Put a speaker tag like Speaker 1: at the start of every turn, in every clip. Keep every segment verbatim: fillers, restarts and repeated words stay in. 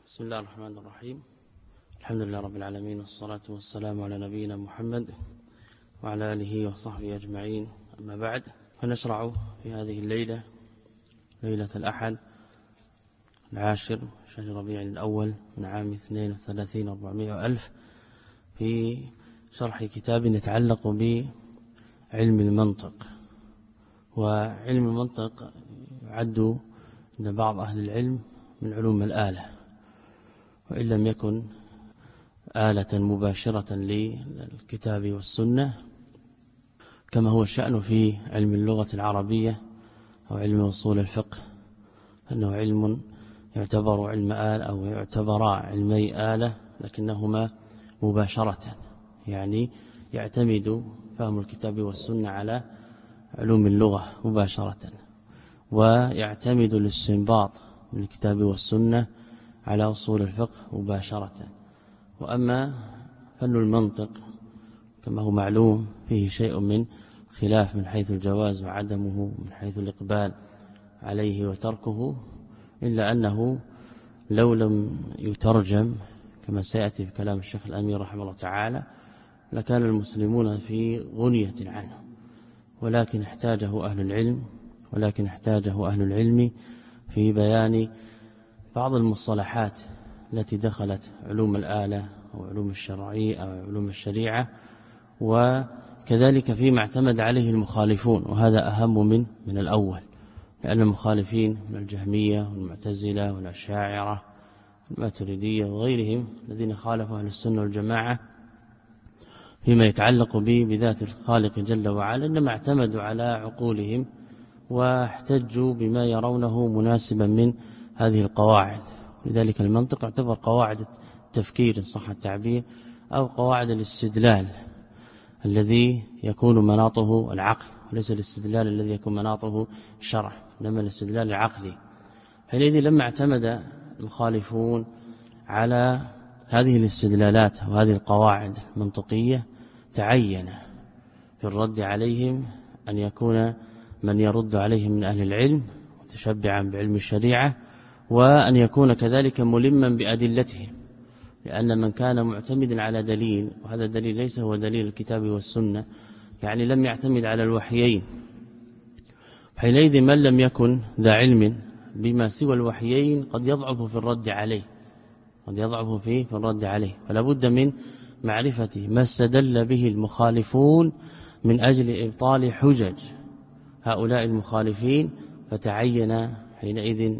Speaker 1: بسم الله الرحمن الرحيم. الحمد لله رب العالمين، والصلاة والسلام على نبينا محمد وعلى آله وصحبه أجمعين. أما بعد، فنشرع في هذه الليلة، ليلة الأحد العاشر شهر ربيع الأول من عام اثنين وثلاثين وأربعمائة وألف، في شرح كتاب يتعلق بعلم المنطق. وعلم المنطق يعد عند بعض أهل العلم من علوم الآلة، وإن لم يكن آلة مباشرة للكتاب والسنة، كما هو الشأن في علم اللغة العربية أو علم أصول الفقه، أنه علم يعتبر علم آلة أو يعتبر علمي آلة، لكنهما مباشرة، يعني يعتمد فهم الكتاب والسنة على علوم اللغة مباشرة، ويعتمد الاستنباط من الكتاب والسنة على أصول الفقه مباشرة. وأما فن المنطق كما هو معلوم فيه شيء من خلاف من حيث الجواز وعدمه، من حيث الإقبال عليه وتركه، إلا أنه لو لم يترجم كما سيأتي في كلام الشيخ الأمير رحمه الله تعالى لكان المسلمون في غنية عنه، ولكن احتاجه أهل العلم ولكن احتاجه أهل العلم في بيان بعض المصطلحات التي دخلت علوم الآلة أو علوم الشرعية أو علوم الشريعة، وكذلك فيما اعتمد عليه المخالفون، وهذا أهم من من الأول، لأن المخالفين من الجهمية والمعتزلة والأشاعرة والماتريدية وغيرهم الذين خالفوا أهل السنة والجماعة فيما يتعلق به بذات الخالق جل وعلا، إنما اعتمدوا على عقولهم واحتجوا بما يرونه مناسبا من هذه القواعد. لذلك المنطق يعتبر قواعد التفكير إن صح التعبير، أو قواعد الاستدلال الذي يكون مناطه العقل، وليس الاستدلال الذي يكون مناطه الشرع، إنما الاستدلال العقلي. حينئذ لما اعتمد المخالفون على هذه الاستدلالات وهذه القواعد المنطقية، تعين في الرد عليهم أن يكون من يرد عليهم من أهل العلم متشبعا بعلم الشريعة، وأن يكون كذلك ملما بأدلتهم، لأن من كان معتمدا على دليل، وهذا الدليل ليس هو دليل الكتاب والسنة، يعني لم يعتمد على الوحيين، حينئذ من لم يكن ذا علم بما سوى الوحيين قد يضعف في الرد عليه قد يضعف فيه في الرد عليه فلا بد من معرفة ما استدل به المخالفون من أجل إبطال حجج هؤلاء المخالفين، فتعين حينئذ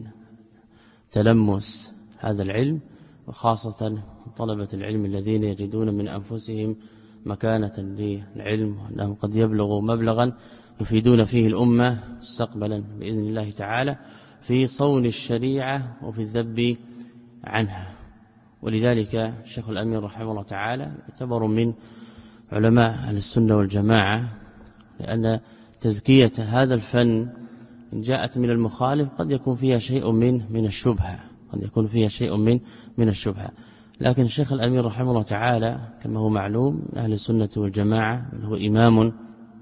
Speaker 1: تلمس هذا العلم، وخاصة طلبة العلم الذين يجدون من أنفسهم مكانة للعلم، وأنهم قد يبلغوا مبلغا يفيدون فيه الأمة مستقبلا بإذن الله تعالى في صون الشريعة وفي الذب عنها. ولذلك الشيخ الأمير رحمه الله تعالى يعتبر من علماء أهل السنة والجماعة، لأن تزكية هذا الفن إن جاءت من المخالف قد يكون فيها شيء من من الشبهة قد يكون فيها شيء من من الشبهة لكن الشيخ الأمير رحمه الله تعالى كما هو معلوم من أهل السنة والجماعة، هو إمام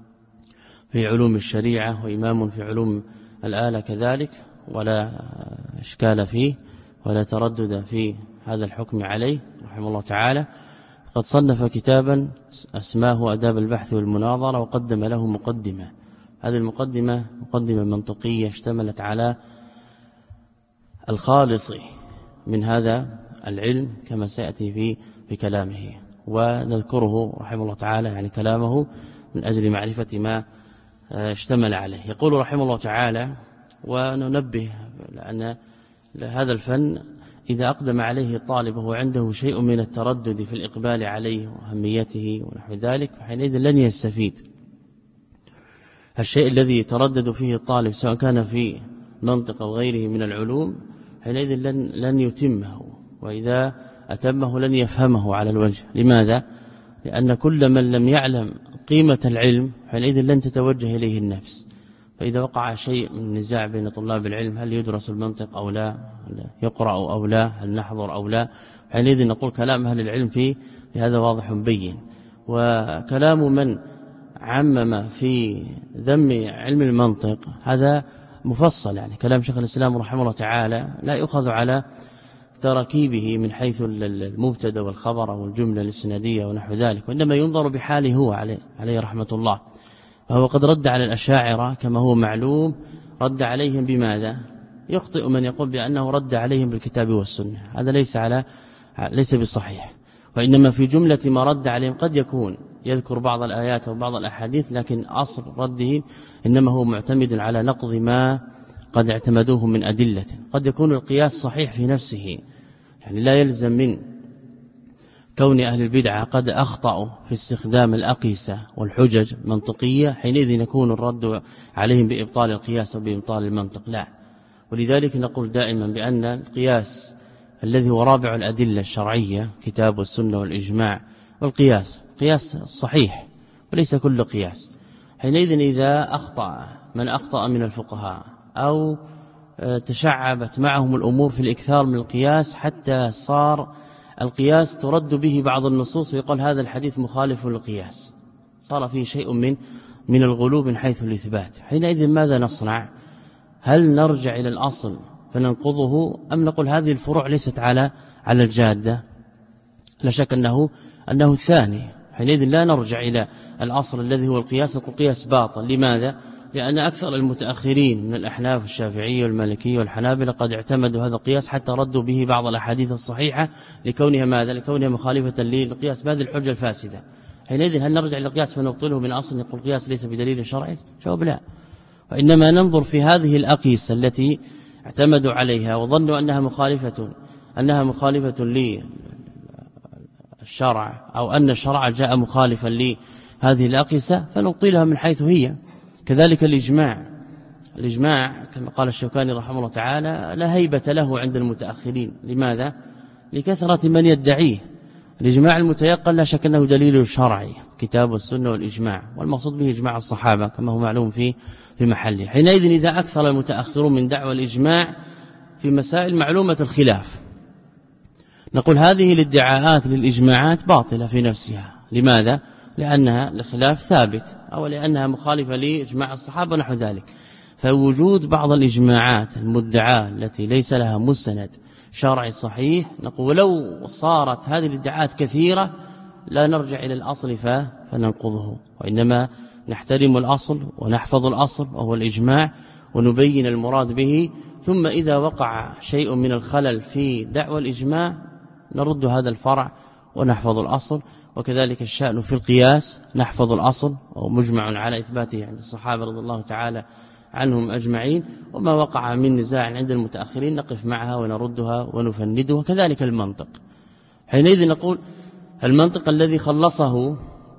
Speaker 1: في علوم الشريعة وإمام في علوم الآلة كذلك، ولا إشكال فيه ولا تردد في هذا الحكم عليه رحمه الله تعالى. قد صنف كتابا أسماه أداب البحث والمناظرة، وقدم له مقدمة. هذه المقدمة مقدمة منطقية اشتملت على الخالص من هذا العلم كما سيأتي في في كلامه، ونذكره رحمه الله تعالى يعني كلامه من أجل معرفة ما اشتمل عليه. يقول رحمه الله تعالى: وننبه لأن هذا الفن إذا أقدم عليه الطالب وهو عنده شيء من التردد في الإقبال عليه وأهميته ونحو ذلك، حينئذ لن يستفيد. الشيء الذي يتردد فيه الطالب سواء كان في منطق أو غيره من العلوم، حينئذ لن, لن يتمه، وإذا أتمه لن يفهمه على الوجه. لماذا؟ لأن كل من لم يعلم قيمة العلم حينئذ لن تتوجه إليه النفس. فإذا وقع شيء من نزاع بين طلاب العلم، هل يدرس المنطق أو لا، هل يقرأ أو لا، هل نحضر أو لا، حينئذ نقول كلام أهل العلم فيه هذا واضح بين. وكلام من عمم في ذم علم المنطق هذا مفصل، يعني كلام شيخ الإسلام رحمه الله تعالى لا يؤخذ على تركيبه من حيث المبتدا والخبر والجملة الإسنادية ونحو ذلك، وإنما ينظر بحاله هو عليه, عليه رحمة الله. فهو قد رد على الأشاعرة كما هو معلوم، رد عليهم بماذا؟ يخطئ من يقول بأنه رد عليهم بالكتاب والسنة، هذا ليس على ليس بصحيح، وإنما في جملة ما رد عليهم قد يكون يذكر بعض الآيات وبعض الأحاديث، لكن أصل رده إنما هو معتمد على نقض ما قد اعتمدوه من أدلة. قد يكون القياس صحيح في نفسه، يعني لا يلزم من كون أهل البدعة قد أخطأوا في استخدام الأقيسة والحجج منطقية حينئذ يكون الرد عليهم بإبطال القياس وبإبطال المنطق، لا. ولذلك نقول دائما بأن القياس الذي هو رابع الأدلة الشرعية كتاب والسنة والإجماع والقياس قياس صحيح وليس كل قياس. حينئذ إذا أخطأ من أخطأ من الفقهاء أو تشعبت معهم الأمور في الإكثار من القياس حتى صار القياس ترد به بعض النصوص ويقول هذا الحديث مخالف للقياس، صار فيه شيء من من الغلو من حيث الإثبات، حينئذ ماذا نصنع؟ هل نرجع إلى الأصل فننقضه أم نقول هذه الفروع ليست على على الجادة؟ لا شك أنه أنه الثاني، حينئذ لا نرجع إلى الأصل الذي هو القياس، نقول قياس باطل. لماذا؟ لأن أكثر المتأخرين من الأحناف الشافعية والمالكية والحنابلة قد اعتمدوا هذا القياس حتى ردوا به بعض الأحاديث الصحيحة لكونها ماذا؟ لكونها مخالفة للقياس بهذه الحجة الفاسدة. حينئذ هل نرجع للقياس فنبطله من أصل نقول القياس ليس بدليل شرعي؟ جواب لا، وإنما ننظر في هذه الأقيسة التي اعتمدوا عليها وظنوا أنها مخالفة أنها مخالفة للشرع أو أن الشرع جاء مخالفا لهذه الأقيسة فنبطلها من حيث هي. كذلك الإجماع، الإجماع كما قال الشوكاني رحمه الله تعالى لا هيبة له عند المتأخرين. لماذا؟ لكثرة من يدعيه. الإجماع المتيقن لا شك أنه دليل شرعي كتاب والسنة والإجماع، والمقصود به إجماع الصحابة كما هو معلوم في في محله. حينئذ إذا أكثر المتأخرون من دعوى الإجماع في مسائل معلومة الخلاف نقول هذه الادعاءات للإجماعات باطلة في نفسها. لماذا؟ لأنها الخلاف ثابت أو لأنها مخالفة لإجماع الصحابة ونحو ذلك. فوجود بعض الإجماعات المدعاة التي ليس لها مستند شرعي صحيح نقول لو صارت هذه الادعاءات كثيرة لا نرجع إلى الأصل فننقضه، وإنما نحترم الأصل ونحفظ الأصل وهو الإجماع ونبين المراد به، ثم إذا وقع شيء من الخلل في دعوى الإجماع نرد هذا الفرع ونحفظ الأصل. وكذلك الشأن في القياس نحفظ الأصل ومجمع على إثباته عند الصحابة رضي الله تعالى عنهم أجمعين، وما وقع من نزاع عند المتأخرين نقف معها ونردها ونفندها. كذلك المنطق، حينئذ نقول المنطق الذي خلصه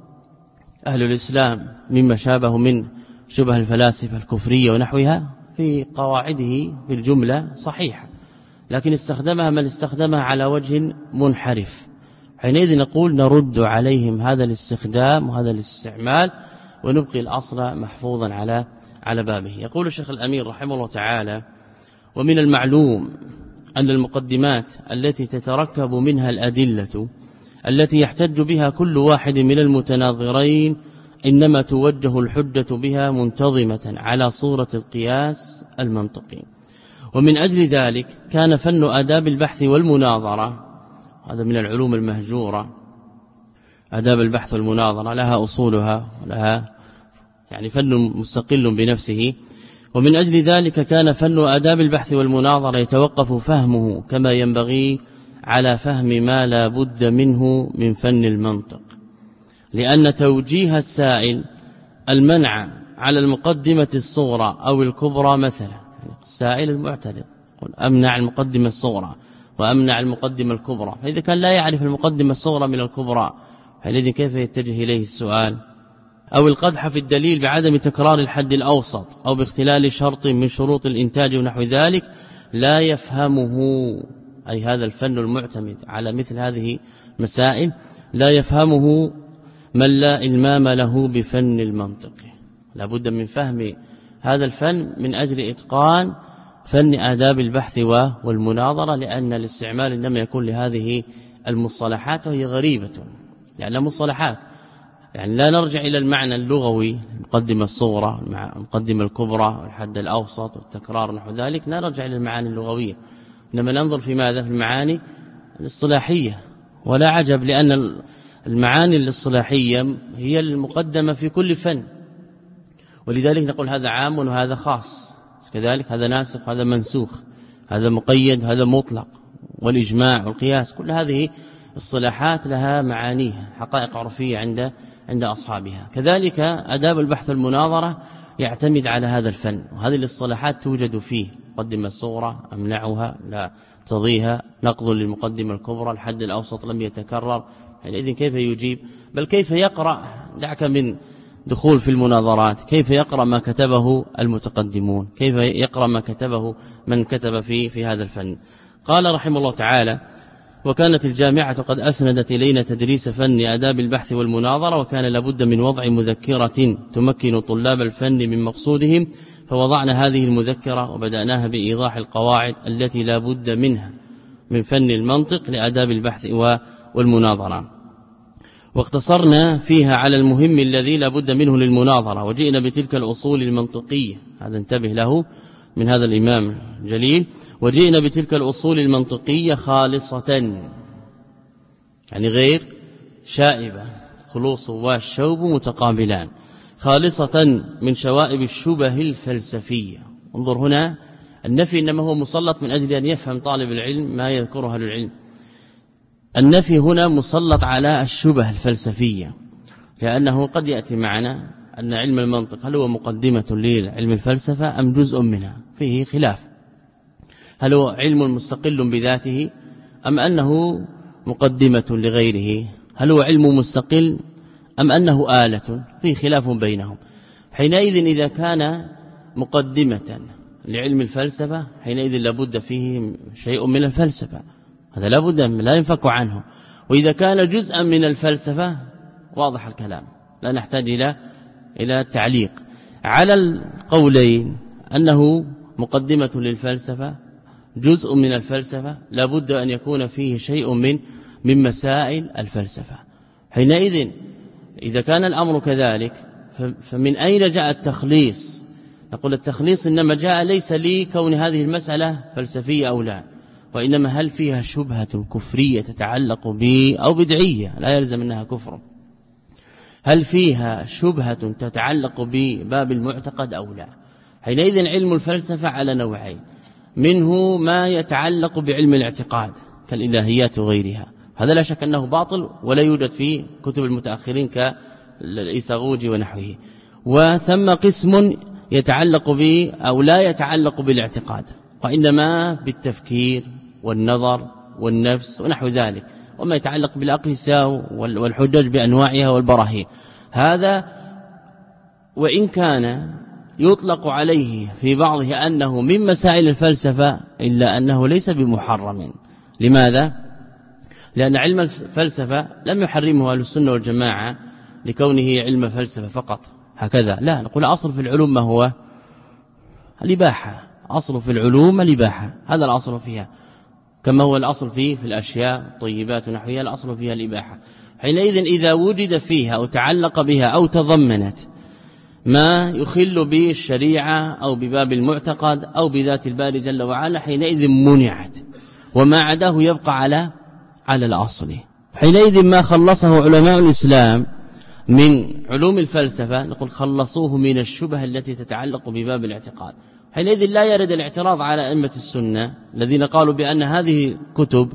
Speaker 1: أهل الإسلام مما شابه من شبه الفلاسفة الكفرية ونحوها في قواعده في الجملة صحيحة، لكن استخدمها من استخدمها على وجه منحرف. حينئذ نقول نرد عليهم هذا الاستخدام وهذا الاستعمال ونبقي الأصل محفوظا على على بابه. يقول الشيخ الأمير رحمه الله تعالى: ومن المعلوم أن المقدمات التي تتركب منها الأدلة التي يحتج بها كل واحد من المتناظرين إنما توجه الحجة بها منتظمة على صورة القياس المنطقي. ومن أجل ذلك كان فن آداب البحث والمناظرة، هذا من العلوم المهجورة، آداب البحث والمناظرة لها أصولها ولها يعني فن مستقل بنفسه. ومن أجل ذلك كان فن آداب البحث والمناظرة يتوقف فهمه كما ينبغي على فهم ما لا بد منه من فن المنطق، لأن توجيه السائل المنع على المقدمة الصغرى أو الكبرى مثلا، السائل المعترض قل أمنع المقدمة الصغرى وأمنع المقدمة الكبرى، فإذا كان لا يعرف المقدمة الصغرى من الكبرى فالذي كيف يتجه إليه السؤال؟ أو القدح في الدليل بعدم تكرار الحد الأوسط أو باختلال شرط من شروط الإنتاج ونحو ذلك لا يفهمه، أي هذا الفن المعتمد على مثل هذه مسائل لا يفهمه من لا إلمام له بفن المنطق. لا بد من فهم هذا الفن من أجل إتقان فن آداب البحث والمناظرة، لأن الاستعمال إنما يكون لهذه المصطلحات وهي غريبة لأنها مصطلحات، يعني لا نرجع إلى المعنى اللغوي المقدمة الصغرى مع المقدمة الكبرى والحد الأوسط والتكرار نحو ذلك، لا نرجع إلى المعاني اللغوية، إنما ننظر في ماذا؟ في المعاني الاصطلاحية. ولا عجب، لأن المعاني الاصطلاحية هي المقدمة في كل فن، ولذلك نقول هذا عام وهذا خاص، كذلك هذا ناسخ وهذا منسوخ، هذا مقيد هذا مطلق، والإجماع والقياس، كل هذه الصلاحات لها معانيها، حقائق عرفية عند عند أصحابها. كذلك آداب البحث والمناظرة يعتمد على هذا الفن، وهذه الاصطلاحات توجد فيه: مقدمة الصغرى، أمنعها، لا تضيها، نقض للمقدمة الكبرى، الحد الأوسط لم يتكرر. حينئذ كيف يجيب؟ بل كيف يقرأ؟ دعك من دخول في المناظرات، كيف يقرأ ما كتبه المتقدمون، كيف يقرأ ما كتبه من كتب في في هذا الفن. قال رحمه الله تعالى: وكانت الجامعة قد أسندت إلينا تدريس فن آداب البحث والمناظرة، وكان لابد من وضع مذكرة تمكن طلاب الفن من مقصودهم، فوضعنا هذه المذكرة وبدأناها بإيضاح القواعد التي لا بد منها من فن المنطق لآداب البحث والمناظرة، واقتصرنا فيها على المهم الذي لا بد منه للمناظرة، وجئنا بتلك الأصول المنطقية. هذا انتبه له من هذا الإمام الجليل: وجئنا بتلك الأصول المنطقية خالصة، يعني غير شائبة، خلوص والشوب متقابلان، خالصة من شوائب الشبه الفلسفية. انظر هنا، النفي إنما هو مسلط من أجل أن يفهم طالب العلم ما يذكره أهل العلم. النفي هنا مسلط على الشبه الفلسفية، لأنه قد يأتي معنا أن علم المنطق هل هو مقدمة لعلم الفلسفة أم جزء منها؟ فيه خلاف. هل هو علم مستقل بذاته أم أنه مقدمة لغيره؟ هل هو علم مستقل أم أنه آلة؟ فيه خلاف بينهم. حينئذ إذا كان مقدمة لعلم الفلسفة حينئذ لابد فيه شيء من الفلسفة، هذا لابد لا ينفك عنه. وإذا كان جزءا من الفلسفة واضح الكلام، لا نحتاج إلى إلى التعليق على القولين، أنه مقدمة للفلسفة جزء من الفلسفة، لابد أن يكون فيه شيء من من مسائل الفلسفة. حينئذ إذا كان الأمر كذلك فمن أين جاء التخليص؟ نقول التخليص إنما جاء ليس لكون هذه المسألة فلسفية أو لا، وإنما هل فيها شبهة كفرية تتعلق به أو بدعية لا يلزم أنها كفر، هل فيها شبهة تتعلق بباب المعتقد أو لا. حينئذ علم الفلسفة على نوعين: منه ما يتعلق بعلم الاعتقاد كالإلهيات وغيرها، هذا لا شك أنه باطل ولا يوجد في كتب المتأخرين كالإيساغوجي ونحوه. وثم قسم يتعلق به أو لا يتعلق بالاعتقاد، وإنما بالتفكير والنظر والنفس ونحو ذلك، وما يتعلق بالأقيسة والحجج بأنواعها والبراهين. هذا وإن كان يطلق عليه في بعضه أنه من مسائل الفلسفة إلا أنه ليس بمحرم. لماذا؟ لأن علم الفلسفة لم يحرمه أهل السنة والجماعة لكونه علم فلسفة فقط هكذا، لا، نقول أصل في العلوم ما هو؟ الإباحة. أصل في العلوم الإباحة، هذا الأصل فيها، كما هو الأصل فيه في الأشياء طيبات ونحوها الأصل فيها الإباحة. حينئذ إذا وجد فيها أو تعلق بها أو تضمنت ما يخل بالشريعة أو بباب المعتقد أو بذات الباري جل وعلا حينئذ منعت، وما عداه يبقى على على الأصل. حينئذ ما خلصه علماء الإسلام من علوم الفلسفة نقول خلصوه من الشبه التي تتعلق بباب الاعتقاد. حينئذ لا يرد الاعتراض على أئمة السنة الذين قالوا بأن هذه كتب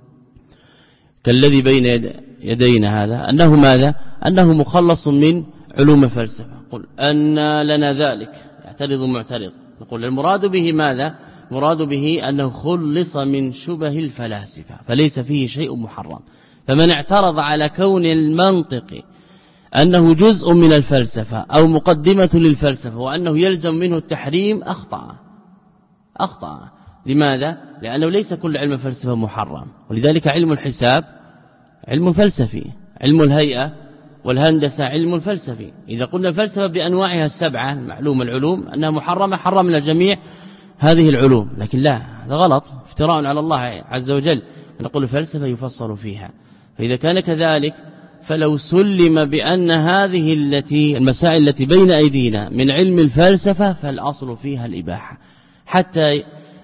Speaker 1: كالذي بين يدينا هذا أنه ماذا؟ أنه مخلص من علوم الفلسفة. قل أن لنا ذلك، يعترض معترض. نقول المراد به ماذا؟ مراد به أنه خلص من شبه الفلاسفة فليس فيه شيء محرم. فمن اعترض على كون المنطق أنه جزء من الفلسفة أو مقدمة للفلسفة وأنه يلزم منه التحريم أخطأ أخطأ لماذا؟ لأنه ليس كل علم الفلسفة محرم، ولذلك علم الحساب علم فلسفي، علم الهيئة والهندسة علم فلسفي. إذا قلنا الفلسفة بأنواعها السبعة معلوم العلوم أنها محرمة حرمنا جميع هذه العلوم، لكن لا، هذا غلط، افتراء على الله عز وجل. نقول الفلسفة يفصل فيها. فإذا كان كذلك فلو سلم بأن هذه التي المسائل التي بين أيدينا من علم الفلسفة فالأصل فيها الإباحة، حتى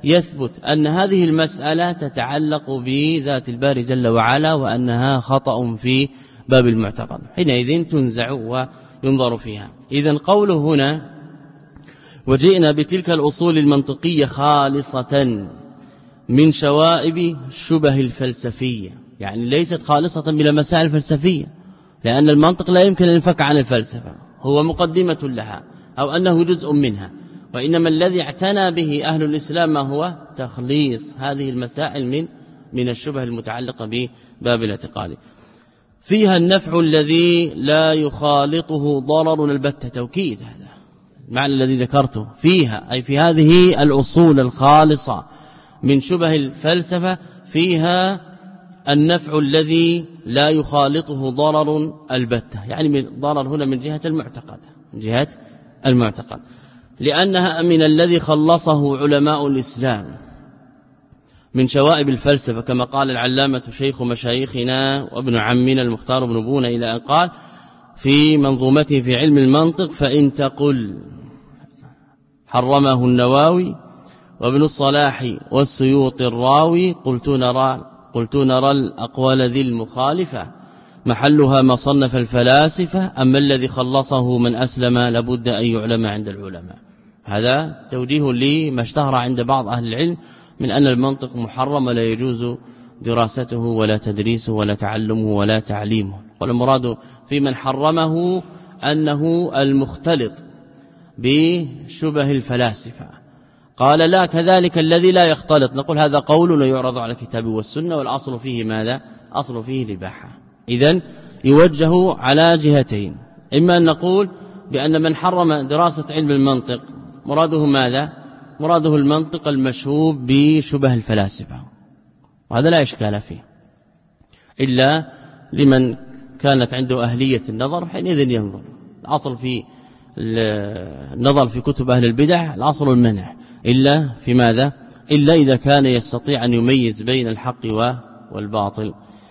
Speaker 1: يثبت أن هذه المسألة تتعلق بذات الباري جل وعلا وأنها خطأ في باب المعتقد، حينئذ تنزع وينظر فيها. إذن قوله هنا وجئنا بتلك الأصول المنطقية خالصة من شوائب الشبه الفلسفية، يعني ليست خالصة من المسائل الفلسفية، لأن المنطق لا يمكن أن ينفك عن الفلسفة، هو مقدمة لها أو أنه جزء منها، وإنما الذي اعتنى به أهل الإسلام ما هو تخليص هذه المسائل من من الشبه المتعلقة بباب الاعتقاد. فيها النفع الذي لا يخالطه ضرر البتة، توكيد هذا المعنى الذي ذكرته، فيها أي في هذه الأصول الخالصة من شبه الفلسفة فيها النفع الذي لا يخالطه ضرر البتة، يعني من ضرر هنا من جهة المعتقد، من جهة المعتقد، لأنها من الذي خلصه علماء الإسلام من شوائب الفلسفة، كما قال العلامة شيخ مشايخنا وابن عمنا المختار بن بونة إلى أن قال في منظومته في علم المنطق: فإن تقل حرمه النواوي وابن الصلاح والسيوط الراوي قلت نرى قلت نرى الأقوال ذي المخالفة محلها ما صنف الفلاسفة، أما الذي خلصه من أسلم لابد أن يعلم عند العلماء. هذا توجيه لما اشتهر عند بعض أهل العلم من أن المنطق محرم لا يجوز دراسته ولا تدريسه ولا تعلمه ولا تعليمه، والمراد في من حرمه أنه المختلط بشبه الفلاسفة. قال لا، كذلك الذي لا يختلط، نقول هذا قول يعرض على الكتاب والسنة، والأصل فيه ماذا؟ أصل فيه الإباحة. إذن يوجه على جهتين، إما أن نقول بأن من حرم دراسة علم المنطق مراده ماذا؟ مراده المنطق المشوب بشبه الفلاسفة، وهذا لا إشكال فيه إلا لمن كانت عنده أهلية النظر، حينئذ ينظر. الأصل في النظر في كتب أهل البدع الأصل المنع، إلا في ماذا؟ إلا إذا كان يستطيع أن يميز بين الحق والباطل.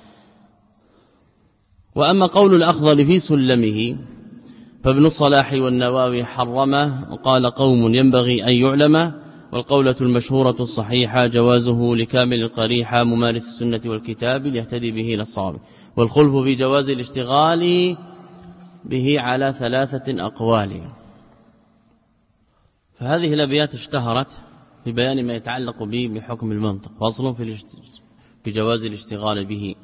Speaker 1: وأما قول الأخضر في سلمه فابن الصلاح والنواوي حرمه، وقال قوم ينبغي أن يعلم، والقولة المشهورة الصحيحة جوازه لكامل القريحة ممارس السنة والكتاب ليهتدي به إلى الصواب، والخلف في جواز الاشتغال به على ثلاثة أقوال. فهذه الأبيات اشتهرت ببيان ما يتعلق به بحكم المنطق، فصل في جواز الاشتغال به،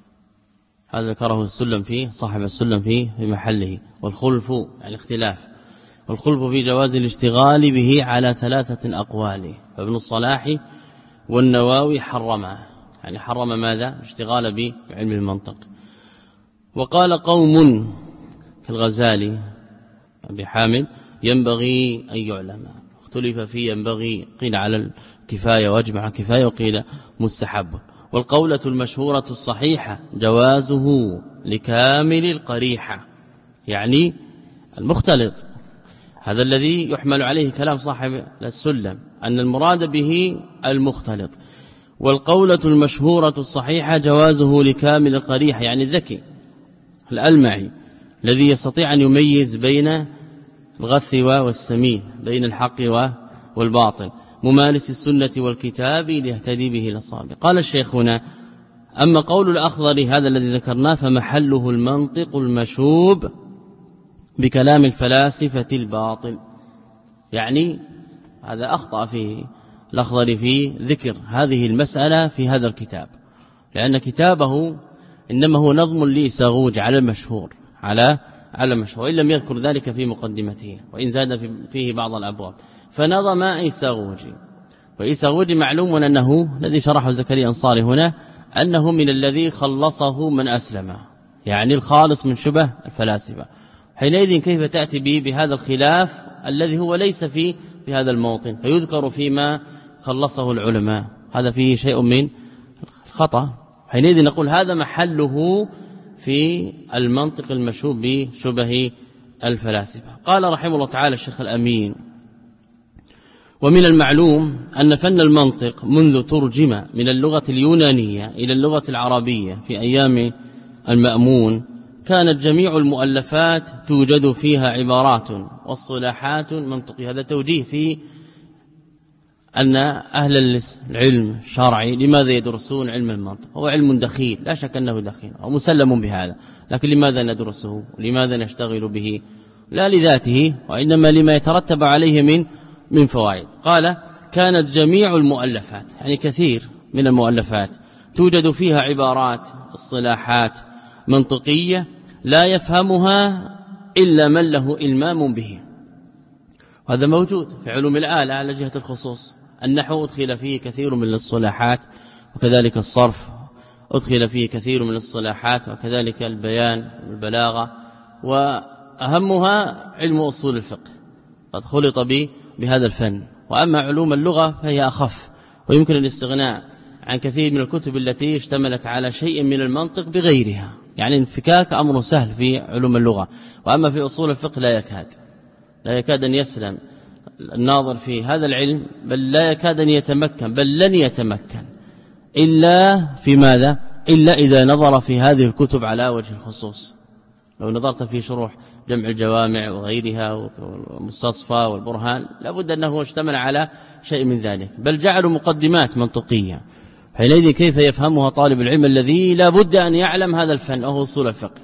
Speaker 1: هذا ذكره السلم فيه صاحب السلم فيه في محله. والخلف يعني اختلاف، والخلف في جواز الاشتغال به على ثلاثة أقوال، فابن الصلاح والنواوي حرمه، يعني حرم ماذا؟ الاشتغال بعلم المنطق. وقال قوم كالغزالي أبي حامد ينبغي أن يعلم، اختلف فيه ينبغي، قيل على الكفاية واجمع كفاية، وقيل مستحب. والقولة المشهورة الصحيحة جوازه لكامل القريحة، يعني المختلط، هذا الذي يحمل عليه كلام صاحب السلم أن المراد به المختلط. والقولة المشهورة الصحيحة جوازه لكامل القريحة، يعني الذكي الألمعي الذي يستطيع أن يميز بين الغث والسمين، بين الحق والباطل، ممارس السنة والكتاب ليهتدي به إلى الصواب. قال الشيخ هنا: أما قول الأخضر هذا الذي ذكرناه فمحله المنطق المشوب بكلام الفلاسفة الباطل، يعني هذا أخطأ فيه الأخضر في ذكر هذه المسألة في هذا الكتاب، لأن كتابه إنما هو نظم لإساغوج على المشهور على على المشهور، وإن لم يذكر ذلك في مقدمته، وإن زاد فيه بعض الأبواب. فنظم إساغوجي، وإساغوجي معلوم أنه الذي شرحه زكريا أنصاري هنا أنه من الذي خلصه من أسلم، يعني الخالص من شبه الفلاسفة. حينئذ كيف تأتي به بهذا الخلاف الذي هو ليس في في هذا الموطن، فيذكر فيما خلصه العلماء؟ هذا فيه شيء من الخطأ. حينئذ نقول هذا محله في المنطق المشوب بشبه الفلاسفة. قال رحمه الله تعالى الشيخ الأمين: ومن المعلوم أن فن المنطق منذ ترجم من اللغة اليونانية إلى اللغة العربية في أيام المأمون كانت جميع المؤلفات توجد فيها عبارات والصلاحات منطقية. هذا توجيه في أن أهل العلم الشرعي لماذا يدرسون علم المنطق؟ هو علم دخيل، لا شك أنه دخيل أو مسلم بهذا، لكن لماذا ندرسه ولماذا نشتغل به؟ لا لذاته، وإنما لما يترتب عليه من من فوائد. قال كانت جميع المؤلفات، يعني كثير من المؤلفات توجد فيها عبارات اصطلاحات منطقية لا يفهمها إلا من له إلمام به، وهذا موجود في علوم الآلة على جهة الخصوص. النحو أدخل فيه كثير من الاصطلاحات، وكذلك الصرف أدخل فيه كثير من الاصطلاحات، وكذلك البيان والبلاغة، وأهمها علم أصول الفقه قد خلط به بهذا الفن. وأما علوم اللغة فهي أخف، ويمكن الاستغناء عن كثير من الكتب التي اشتملت على شيء من المنطق بغيرها، يعني انفكاك أمر سهل في علوم اللغة. وأما في أصول الفقه لا يكاد لا يكاد أن يسلم الناظر في هذا العلم، بل لا يكاد أن يتمكن، بل لن يتمكن إلا في ماذا؟ إلا إذا نظر في هذه الكتب على وجه الخصوص. لو نظرت في شروح جمع الجوامع وغيرها والمستصفى والبرهان لابد أنه اشتمل على شيء من ذلك، بل جعلوا مقدمات منطقية. حينئذ كيف يفهمها طالب العلم الذي لا بد أن يعلم هذا الفن وهو أصول الفقه؟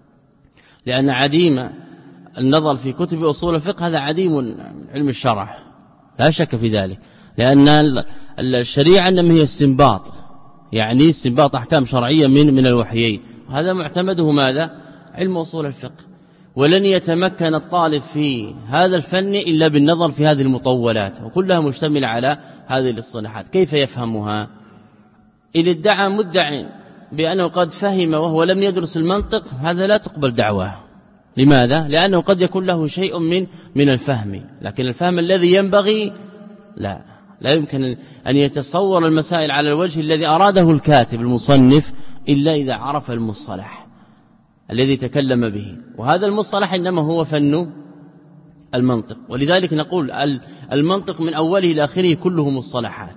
Speaker 1: لأن عديم النظر في كتب أصول الفقه هذا عديم من علم الشرع، لا شك في ذلك، لأن الشريعة إنما هي استنباط، يعني استنباط أحكام شرعية من من الوحيين، وهذا معتمده ماذا؟ علم أصول الفقه. ولن يتمكن الطالب في هذا الفن إلا بالنظر في هذه المطولات، وكلها مشتملة على هذه الاصطلاحات. كيف يفهمها؟ إذا ادعى مدعي بأنه قد فهم وهو لم يدرس المنطق، هذا لا تقبل دعواه. لماذا؟ لأنه قد يكون له شيء من من الفهم، لكن الفهم الذي ينبغي لا لا يمكن أن يتصور المسائل على الوجه الذي أراده الكاتب المصنف إلا إذا عرف المصطلح الذي تكلم به، وهذا المصطلح إنما هو فن المنطق. ولذلك نقول المنطق من أوله إلى آخره كله مصطلحات،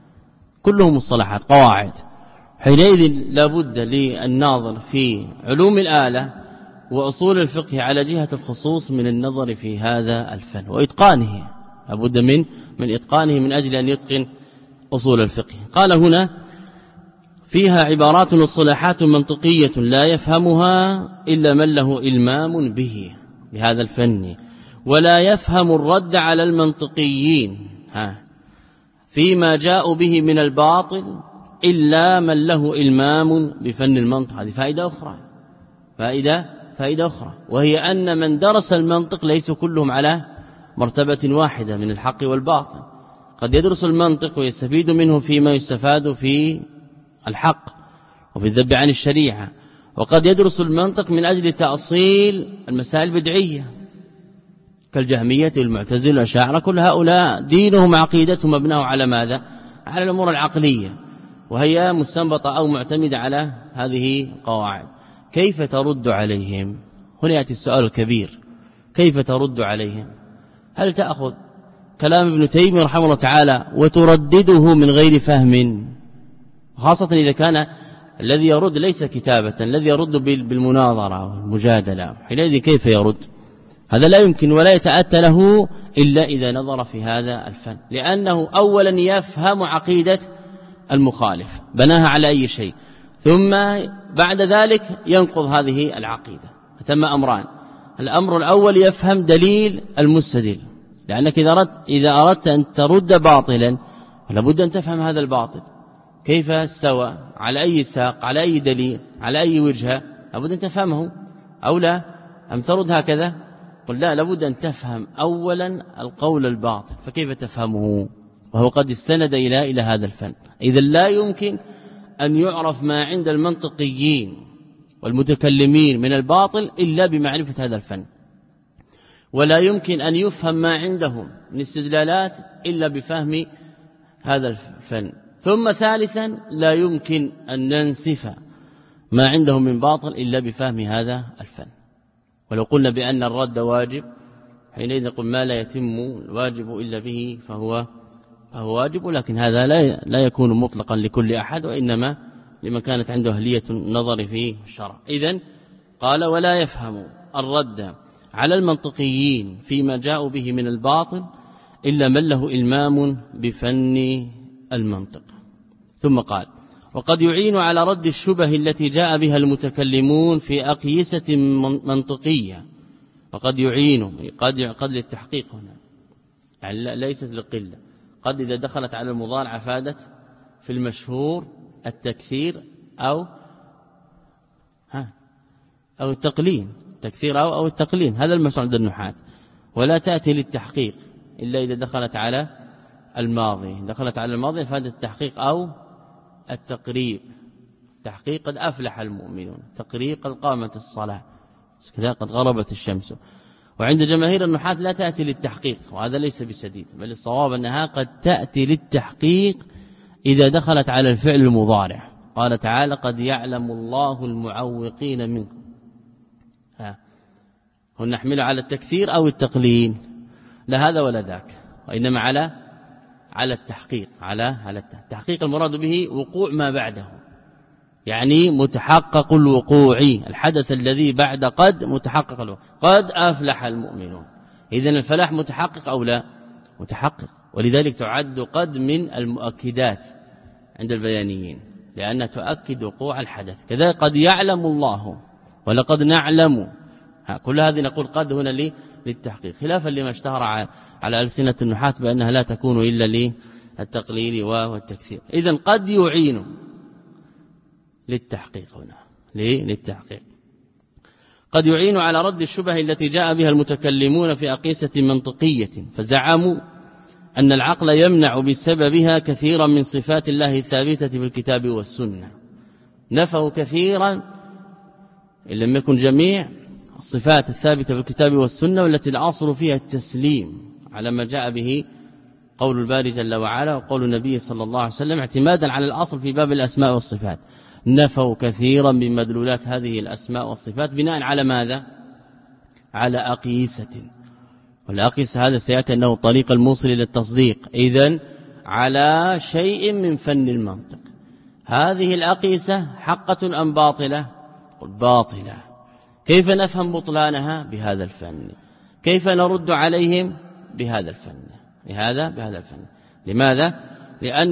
Speaker 1: كله مصطلحات قواعد. حينئذ لابد للناظر في علوم الآلة وأصول الفقه على جهة الخصوص من النظر في هذا الفن وإتقانه، لابد من من إتقانه من أجل أن يتقن أصول الفقه. قال هنا فيها عبارات واصطلاحات منطقية لا يفهمها إلا من له إلمام به بهذا الفن، ولا يفهم الرد على المنطقيين ها فيما جاءوا به من الباطل إلا من له إلمام بفن المنطق. هذه فائدة أخرى، فائدة فائدة أخرى، وهي أن من درس المنطق ليس كلهم على مرتبة واحدة من الحق والباطل. قد يدرس المنطق ويستفيد منه فيما يستفاد في الحق وفي الذب عن الشريعة، وقد يدرس المنطق من أجل تأصيل المسائل البدعية كالجهمية والمعتزلة والأشاعرة. كل هؤلاء دينهم عقيدتهم مبناه على ماذا؟ على الأمور العقلية، وهي مستنبطة أو معتمدة على هذه القواعد. كيف ترد عليهم؟ هنا يأتي السؤال الكبير، كيف ترد عليهم؟ هل تأخذ كلام ابن تيمية رحمه الله تعالى وتردده من غير فهم، خاصة إذا كان الذي يرد ليس كتابة، الذي يرد بالمناظرة والمجادلة، حينئذ كيف يرد؟ هذا لا يمكن ولا يتأتى له إلا إذا نظر في هذا الفن، لأنه أولا يفهم عقيدة المخالف بناها على أي شيء، ثم بعد ذلك ينقض هذه العقيدة. ثم أمران: الأمر الأول يفهم دليل المستدل، لأنك إذا أردت, إذا أردت أن ترد باطلا لابد أن تفهم هذا الباطل كيف استوى، على أي ساق، على أي دليل، على أي وجهة، لابد أن تفهمه أو لا؟ أم ترد هكذا؟ قل لا، لابد أن تفهم أولا القول الباطل، فكيف تفهمه وهو قد استند إلى إلى هذا الفن؟ إذا لا يمكن أن يعرف ما عند المنطقيين والمتكلمين من الباطل إلا بمعرفة هذا الفن، ولا يمكن أن يفهم ما عندهم من استدلالات إلا بفهم هذا الفن. ثم ثالثا لا يمكن أن ننسف ما عندهم من باطل إلا بفهم هذا الفن. ولو قلنا بأن الرد واجب حينئذ نقول ما لا يتم الواجب إلا به فهو فهو واجب، لكن هذا لا لا يكون مطلقا لكل أحد، وإنما لمن كانت عنده أهلية النظر في الشرع. إذن قال ولا يفهم الرد على المنطقيين فيما جاءوا به من الباطل إلا من له إلمام بفن المنطق. ثم قال وقد يعين على رد الشبه التي جاء بها المتكلمون في أقيسة منطقية. وقد يعين قد قد للتحقيق هنا يعني ليست للقلة. قد إذا دخلت على المضارع أفادت في المشهور التكثير أو ها أو التقليل تكثير أو أو التقليل. هذا المشهور عند النحاة. ولا تأتي للتحقيق إلا إذا دخلت على الماضي. دخلت على الماضي أفادت التحقيق أو التقريب. تحقيق قد أفلح المؤمنون، تقريب قد قامت الصلاة، كذا قد غربت الشمس. وعند جماهير النحاة لا تأتي للتحقيق، وهذا ليس بسديد، بل الصواب أنها قد تأتي للتحقيق إذا دخلت على الفعل المضارع. قال تعالى قد يعلم الله المعوقين منكم. ها هل نحمل على التكثير أو التقليل؟ لا هذا ولا ذاك، وإنما على على التحقيق. على على التحقيق المراد به وقوع ما بعده، يعني متحقق الوقوع، الحدث الذي بعد قد متحقق له. قد أفلح المؤمنون، إذن الفلاح متحقق أو لا؟ متحقق. ولذلك تعد قد من المؤكدات عند البيانيين، لأنها تؤكد وقوع الحدث. كذا قد يعلم الله ولقد نعلم، كل هذه نقول قد هنا للتحقيق، خلافا لما اشتهر على ألسنة النحاة بأنها لا تكون إلا للتقليل والتكثير. إذن قد يعين للتحقيق هنا للتحقيق. قد يعين على رد الشبه التي جاء بها المتكلمون في أقيسة منطقية، فزعموا أن العقل يمنع بسببها كثيرا من صفات الله الثابتة في الكتاب والسنة. نفوا كثيرا إن لم يكن جميع الصفات الثابتة في الكتاب والسنة، والتي الأصل فيها التسليم على ما جاء به قول الباري جل وعلا وقول النبي صلى الله عليه وسلم، اعتمادا على الأصل في باب الأسماء والصفات. نفوا كثيرا من مدلولات هذه الأسماء والصفات بناء على ماذا؟ على أقيسة، والأقيسة هذا سيأتي أنه طريق الموصل إلى التصديق. إذن على شيء من فن المنطق. هذه الأقيسة حقة أم باطلة؟ باطلة. كيف نفهم بطلانها؟ بهذا الفن. كيف نرد عليهم؟ بهذا الفن. لهذا بهذا الفن. لماذا؟ لأن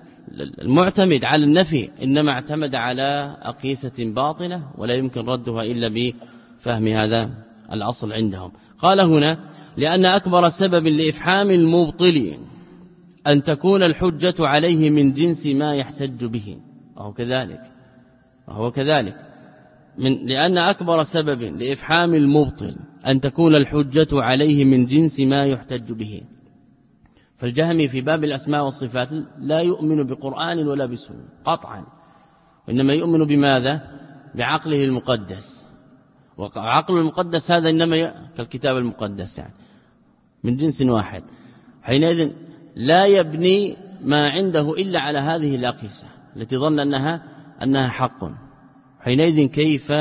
Speaker 1: المعتمد على النفي إنما اعتمد على أقيسة باطلة، ولا يمكن ردها إلا بفهم هذا الأصل عندهم. قال هنا لأن أكبر سبب لإفحام المبطل أن تكون الحجة عليه من جنس ما يحتج به. وهو كذلك وهو كذلك من لأن أكبر سبب لإفحام المبطل أن تكون الحجة عليه من جنس ما يحتج به. فالجهمي في باب الأسماء والصفات لا يؤمن بقرآن ولا بسنة قطعا، وإنما يؤمن بماذا؟ بعقله المقدس. وعقل المقدس هذا إنما كالكتاب المقدس، يعني من جنس واحد. حينئذ لا يبني ما عنده إلا على هذه الأقيسة التي ظن أنها أنها حق. حينئذ كيف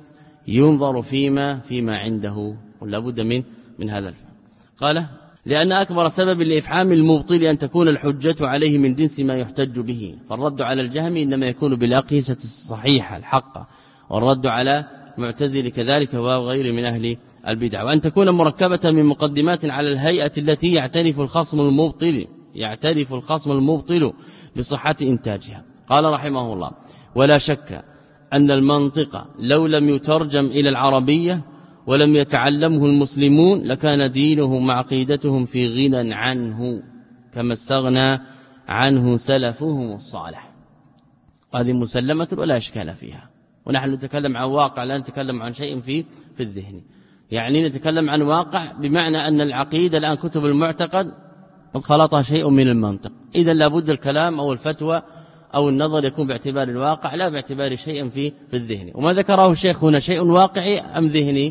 Speaker 1: ينظر فيما فيما عنده؟ ولا بد من من هذا الفهم. قال لأن أكبر سبب لإفحام المبطل أن تكون الحجة عليه من جنس ما يحتج به. فالرد على الجهم إنما يكون بالأقيسة الصحيحة الحقة، والرد على معتزل كذلك وغير من أهل البدع. وأن تكون مركبة من مقدمات على الهيئة التي يعترف الخصم المبطل يعترف الخصم المبطل بصحة إنتاجها. قال رحمه الله ولا شك أن المنطق لو لم يترجم إلى العربية ولم يتعلمه المسلمون لكان دينهم وعقيدتهم في غنى عنه كما استغنى عنه سلفهم الصالح. هذه مسلمة ولا إشكال فيها. ونحن نتكلم عن واقع، لا نتكلم عن شيء في في الذهن، يعني نتكلم عن واقع بمعنى أن العقيدة الآن كتب المعتقد قد خلطها شيء من المنطق. إذا لابد الكلام أو الفتوى أو النظر يكون باعتبار الواقع لا باعتبار شيء في في الذهن. وما ذكره الشيخ هنا شيء واقعي أم ذهني؟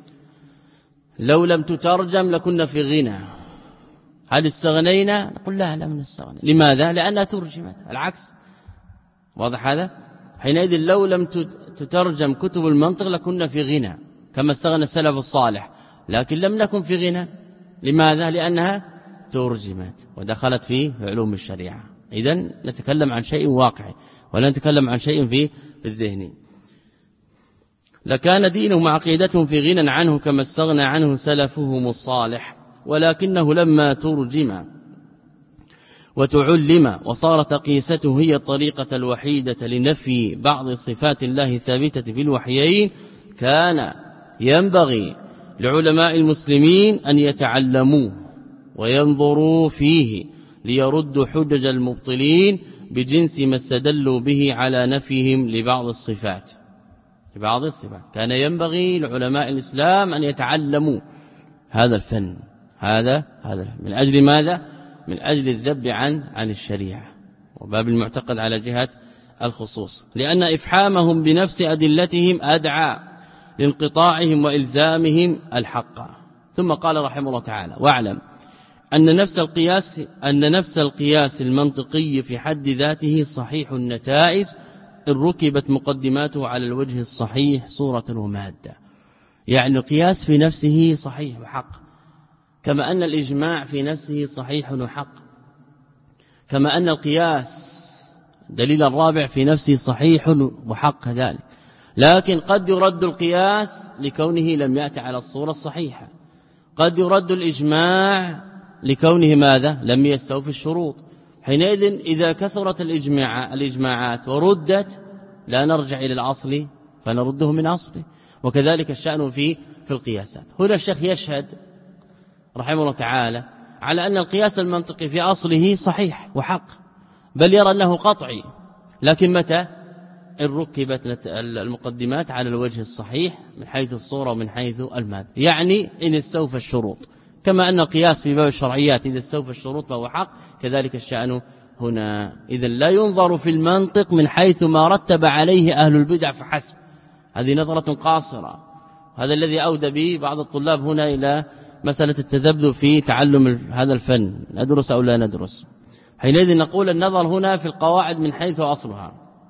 Speaker 1: لو لم تترجم لكنا في غنى. هل استغنينا؟ نقول لا لا من استغنى. لماذا؟ لأنها ترجمت. العكس واضح هذا؟ حينئذ لو لم تترجم كتب المنطق لكنا في غنى كما استغنى السلف الصالح، لكن لم نكن في غنى. لماذا؟ لأنها ترجمت ودخلت في علوم الشريعة. إذن نتكلم عن شيء واقعي ولا نتكلم عن شيء في الذهن. لكان دينهم وعقيدتهم في غنى عنه كما استغنى عنه سلفهم الصالح. ولكنه لما ترجم وتعلم وصارت قيسته هي الطريقة الوحيدة لنفي بعض صفات الله الثابتة في الوحيين، كان ينبغي لعلماء المسلمين أن يتعلموه وينظروا فيه ليردوا حجج المبطلين بجنس ما استدلوا به على نفيهم لبعض الصفات لبعض الصفات كان ينبغي لعلماء الإسلام أن يتعلموا هذا الفن هذا هذا من أجل ماذا؟ من أجل الذب عن عن الشريعة وباب المعتقد على جهة الخصوص، لأن إفحامهم بنفس أدلتهم أدعى لانقطاعهم وإلزامهم الحق. ثم قال رحمه الله تعالى: واعلم أن نفس القياس أن نفس القياس المنطقي في حد ذاته صحيح النتائج إن ركبت مقدماته على الوجه الصحيح صورة ومادة. يعني القياس في نفسه صحيح وحق، كما أن الإجماع في نفسه صحيح وحق، كما أن القياس دليل الرابع في نفسه صحيح وحق كذلك. لكن قد يرد القياس لكونه لم يأتي على الصورة الصحيحة، قد يرد الإجماع لكونه ماذا؟ لم يستوفي الشروط. حينئذ إذا كثرت الإجماع الإجماعات وردت لا نرجع إلى الأصل فنرده من أصله. وكذلك الشأن في في القياسات. هنا الشيخ يشهد رحمه الله تعالى على أن القياس المنطقي في أصله صحيح وحق، بل يرى أنه قطعي، لكن متى؟ إن ركبت المقدمات على الوجه الصحيح من حيث الصورة ومن حيث المادة، يعني إن استوفى الشروط. كما أن القياس في باب الشرعيات إذا استوفى الشروط فهو حق، كذلك الشأن هنا. إذن لا ينظر في المنطق من حيث ما رتب عليه أهل البدع فحسب، هذه نظرة قاصرة. هذا الذي أودى به بعض الطلاب هنا إلى مسألة التذبذب في تعلم هذا الفن، ندرس أو لا ندرس. حينئذ نقول النظر هنا في القواعد من حيث أصلها،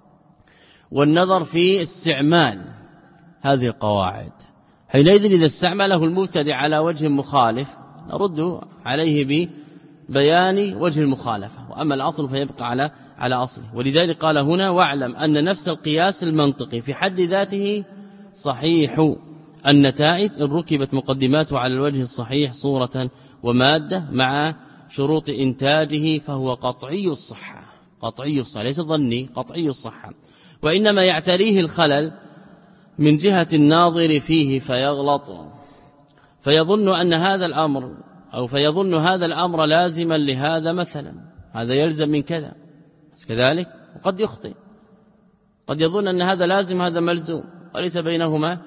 Speaker 1: والنظر في استعمال هذه القواعد. حينئذ إذا استعمله المبتدع على وجه مخالف نرد عليه ببيان وجه المخالفة، وأما الأصل فيبقى على على أصله. ولذلك قال هنا: واعلم أن نفس القياس المنطقي في حد ذاته صحيح النتائج إن ركبت مقدماته على الوجه الصحيح صورة ومادة مع شروط إنتاجه، فهو قطعي الصحة، قطعي الصحة ليس ظني، قطعي الصحة. وإنما يعتريه الخلل من جهة الناظر فيه فيغلط فيظن أن هذا الأمر أو فيظن هذا الأمر لازما لهذا، مثلا هذا يلزم من كذا، بس كذلك وقد يخطئ، قد يظن أن هذا لازم هذا ملزوم وليس بينهما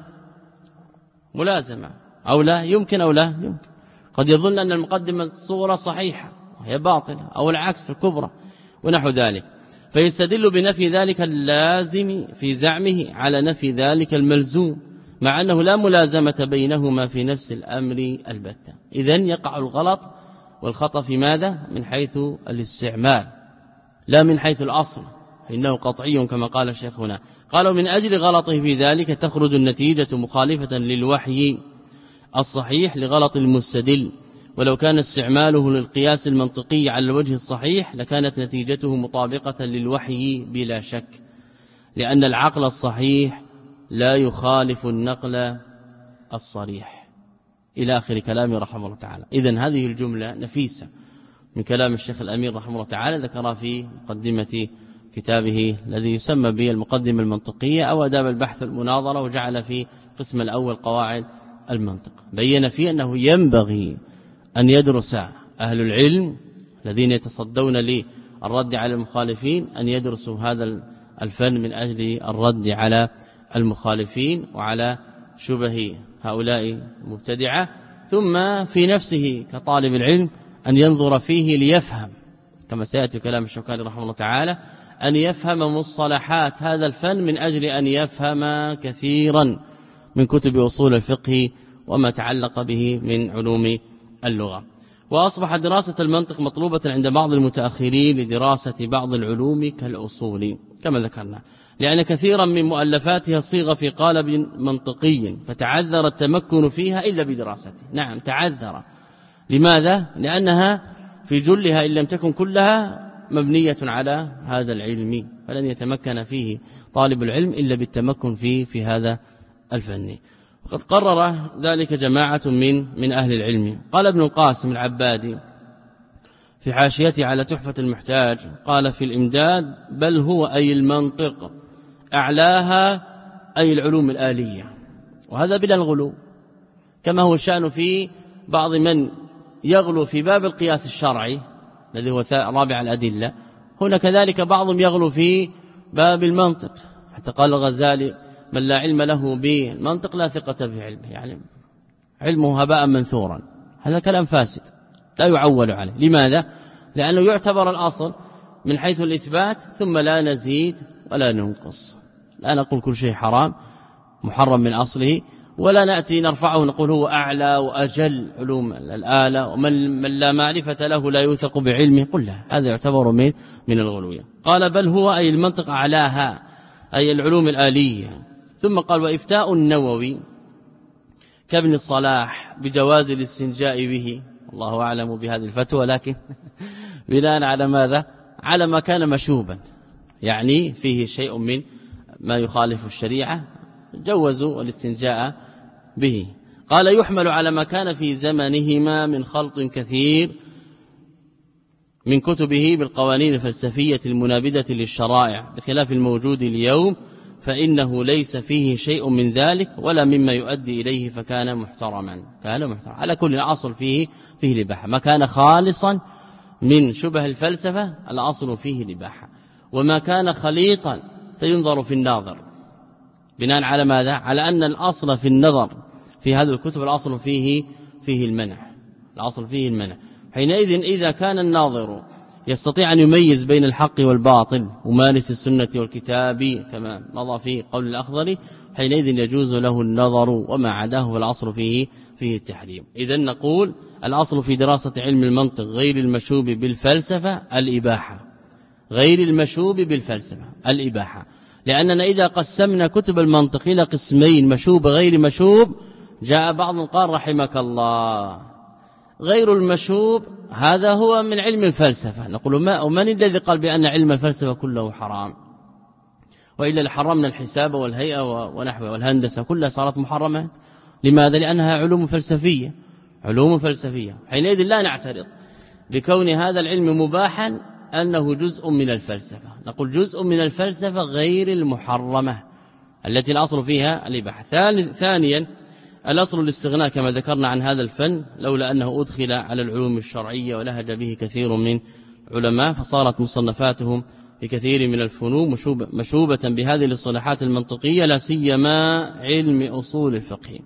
Speaker 1: ملازمة، أو لا يمكن أو لا يمكن. قد يظن أن المقدمة الصورة صحيحة وهي باطلة، أو العكس الكبرى ونحو ذلك، فيستدل بنفي ذلك اللازم في زعمه على نفي ذلك الملزوم، مع أنه لا ملازمة بينهما في نفس الأمر البتة. إذن يقع الغلط والخطأ في ماذا؟ من حيث الاستعمال لا من حيث الأصل، إنه قطعي كما قال الشيخ هنا. قالوا من أجل غلطه في ذلك تخرج النتيجة مخالفة للوحي الصحيح لغلط المستدل، ولو كان استعماله للقياس المنطقي على الوجه الصحيح لكانت نتيجته مطابقة للوحي بلا شك، لأن العقل الصحيح لا يخالف النقل الصريح، إلى آخر كلامه رحمه الله تعالى. إذن هذه الجملة نفيسة من كلام الشيخ الأمير رحمه الله تعالى، ذكر في مقدمة كتابه الذي يسمى به المقدمة المنطقية أو آداب البحث المناظرة، وجعل في القسم الأول قواعد المنطق، بين فيه أنه ينبغي أن يدرس أهل العلم الذين يتصدون للرد على المخالفين أن يدرسوا هذا الفن من أجل الرد على المخالفين وعلى شبه هؤلاء المبتدعة، ثم في نفسه كطالب العلم أن ينظر فيه ليفهم، كما سيأتي كلام الشوكاني رحمه الله تعالى، أن يفهم مصطلحات هذا الفن من أجل أن يفهم كثيرا من كتب أصول الفقه وما تعلق به من علوم اللغة. وأصبح دراسة المنطق مطلوبة عند بعض المتأخرين لدراسة بعض العلوم كالأصول كما ذكرنا، لأن كثيرا من مؤلفاتها صيغ في قالب منطقي، فتعذر التمكن فيها إلا بدراسته. نعم تعذر. لماذا؟ لأنها في جلها إن لم تكن كلها مبنية على هذا العلم، فلن يتمكن فيه طالب العلم إلا بالتمكن فيه في هذا الفن. وقد قرر ذلك جماعة من من أهل العلم. قال ابن القاسم العبادي في حاشيته على تحفة المحتاج قال في الإمداد بل هو أي المنطق أعلاها أي العلوم الآلية، وهذا بلا الغلو كما هو الشأن في بعض من يغلو في باب القياس الشرعي الذي هو رابع الأدلة. هنا كذلك بعضهم يغلو في باب المنطق، حتى قال الغزالي من لا علم له بالمنطق لا ثقة بعلمه، يعني علمه هباء منثورا. هذا كلام فاسد لا يعول عليه. لماذا؟ لأنه يعتبر الأصل من حيث الإثبات ثم لا نزيد ولا ننقص. لا نقول كل شيء حرام محرم من أصله، ولا نأتي نرفعه نقول هو أعلى وأجل علوم الآلة، ومن من لا معرفة له لا يوثق بعلمه. قل لا، هذا يعتبر من من الغلوية. قال بل هو أي المنطق أعلاها أي العلوم الآلية. ثم قال وإفتاء النووي كابن الصلاح بجواز الاستنجاء به، الله أعلم بهذه الفتوى، لكن بناء على ماذا؟ على ما كان مشوبا، يعني فيه شيء من ما يخالف الشريعة جوزوا الاستنجاء به. قال يحمل على ما كان في زمنهما من خلط كثير من كتبه بالقوانين الفلسفية المنابذة للشرائع بخلاف الموجود اليوم، فإنه ليس فيه شيء من ذلك ولا مما يؤدي إليه، فكان محترما. كان محترما على كل الأصل فيه فيه الإباحة. ما كان خالصا من شبه الفلسفة الأصل فيه الإباحة، وما كان خليطا فينظر في الناظر. بناء على ماذا؟ على أن الأصل في النظر في هذه الكتب الأصل فيه فيه المنع، الأصل فيه المنع. حينئذ إذا كان الناظر يستطيع أن يميز بين الحق والباطل ومارس السنة والكتاب كما مضى في قول الأخضري، حينئذ يجوز له النظر، وما عداه فالأصل فيه فيه التحريم. إذن نقول الأصل في دراسة علم المنطق غير المشوب بالفلسفة الإباحة، غير المشوب بالفلسفة الإباحة، لأننا إذا قسمنا كتب المنطق إلى قسمين مشوب غير مشوب جاء بعض قال رحمك الله غير المشوب هذا هو من علم الفلسفة. نقول ما ومن الذي قال بأن علم الفلسفة كله حرام؟ وإلا لحرمنا الحساب والهيئة ونحوه والهندسة كلها صارت محرمات. لماذا؟ لأنها علوم فلسفية، علوم فلسفية. حينئذ لا نعترض بكون هذا العلم مباحا أنه جزء من الفلسفة، نقول جزء من الفلسفة غير المحرمة التي الأصل فيها الإباحة. ثانيا الأصل الاستغناء كما ذكرنا عن هذا الفن، لولا أنه أدخل على العلوم الشرعية ولهج به كثير من علماء، فصارت مصنفاتهم بكثير من الفنون مشوبة بهذه الاصطلاحات المنطقية، لا سيما علم أصول الفقه.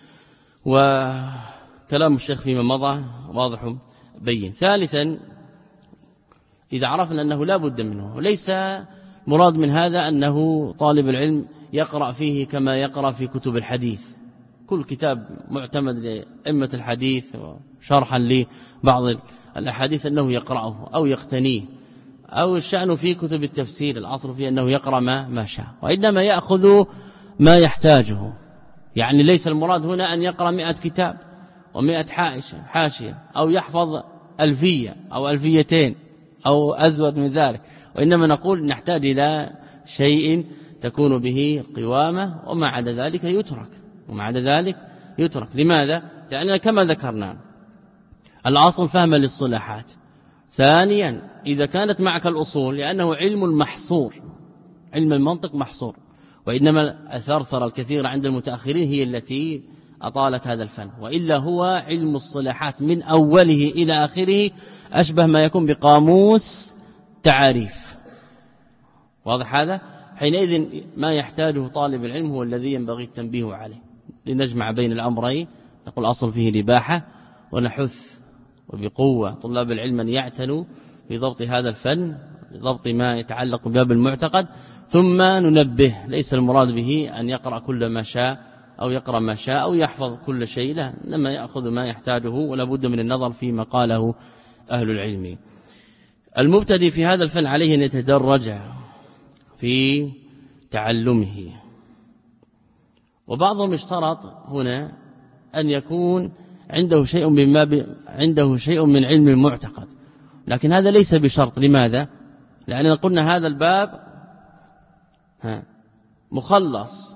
Speaker 1: وكلام الشيخ فيما مضى واضح بين. ثالثا إذا عرفنا أنه لا بد منه، وليس مراد من هذا أنه طالب العلم يقرأ فيه كما يقرأ في كتب الحديث، كل كتاب معتمد لأئمة الحديث وشرحا لبعض الأحاديث أنه يقرأه أو يقتنيه، أو الشأن في كتب التفسير العصر فيه أنه يقرأ ما, ما شاء، وإنما يأخذ ما يحتاجه. يعني ليس المراد هنا أن يقرأ مئة كتاب ومئة حاشية أو يحفظ ألفية أو ألفيتين أو أزود من ذلك، وإنما نقول نحتاج إلى شيء تكون به القوامة، وما عدا ذلك يترك، وما عدا ذلك يترك. لماذا؟ لأننا كما ذكرنا الأصل فهم للصلاحات. ثانيا إذا كانت معك الأصول، لأنه علم محصور، علم المنطق محصور، وإنما الثرثرة الكثيرة عند المتأخرين هي التي أطالت هذا الفن، وإلا هو علم الصلاحات من أوله إلى آخره أشبه ما يكون بقاموس تعاريف. واضح هذا؟ حينئذ ما يحتاجه طالب العلم هو الذي ينبغي التنبيه عليه، لنجمع بين الأمرين. نقول أصل فيه الإباحة، ونحث وبقوة طلاب العلم أن يعتنوا بضبط هذا الفن، بضبط ما يتعلق بباب المعتقد. ثم ننبه ليس المراد به أن يقرأ كل ما شاء أو يقرأ ما شاء أو يحفظ كل شيء، لا، إنما يأخذ ما يحتاجه، ولا بد من النظر فيما قاله أهل العلم. المبتدئ في هذا الفن عليه أن يتدرج في تعلمه، وبعضهم اشترط هنا أن يكون عنده شيء مما ب... عنده شيء من علم المعتقد، لكن هذا ليس بشرط. لماذا؟ لأننا قلنا هذا الباب ها مخلص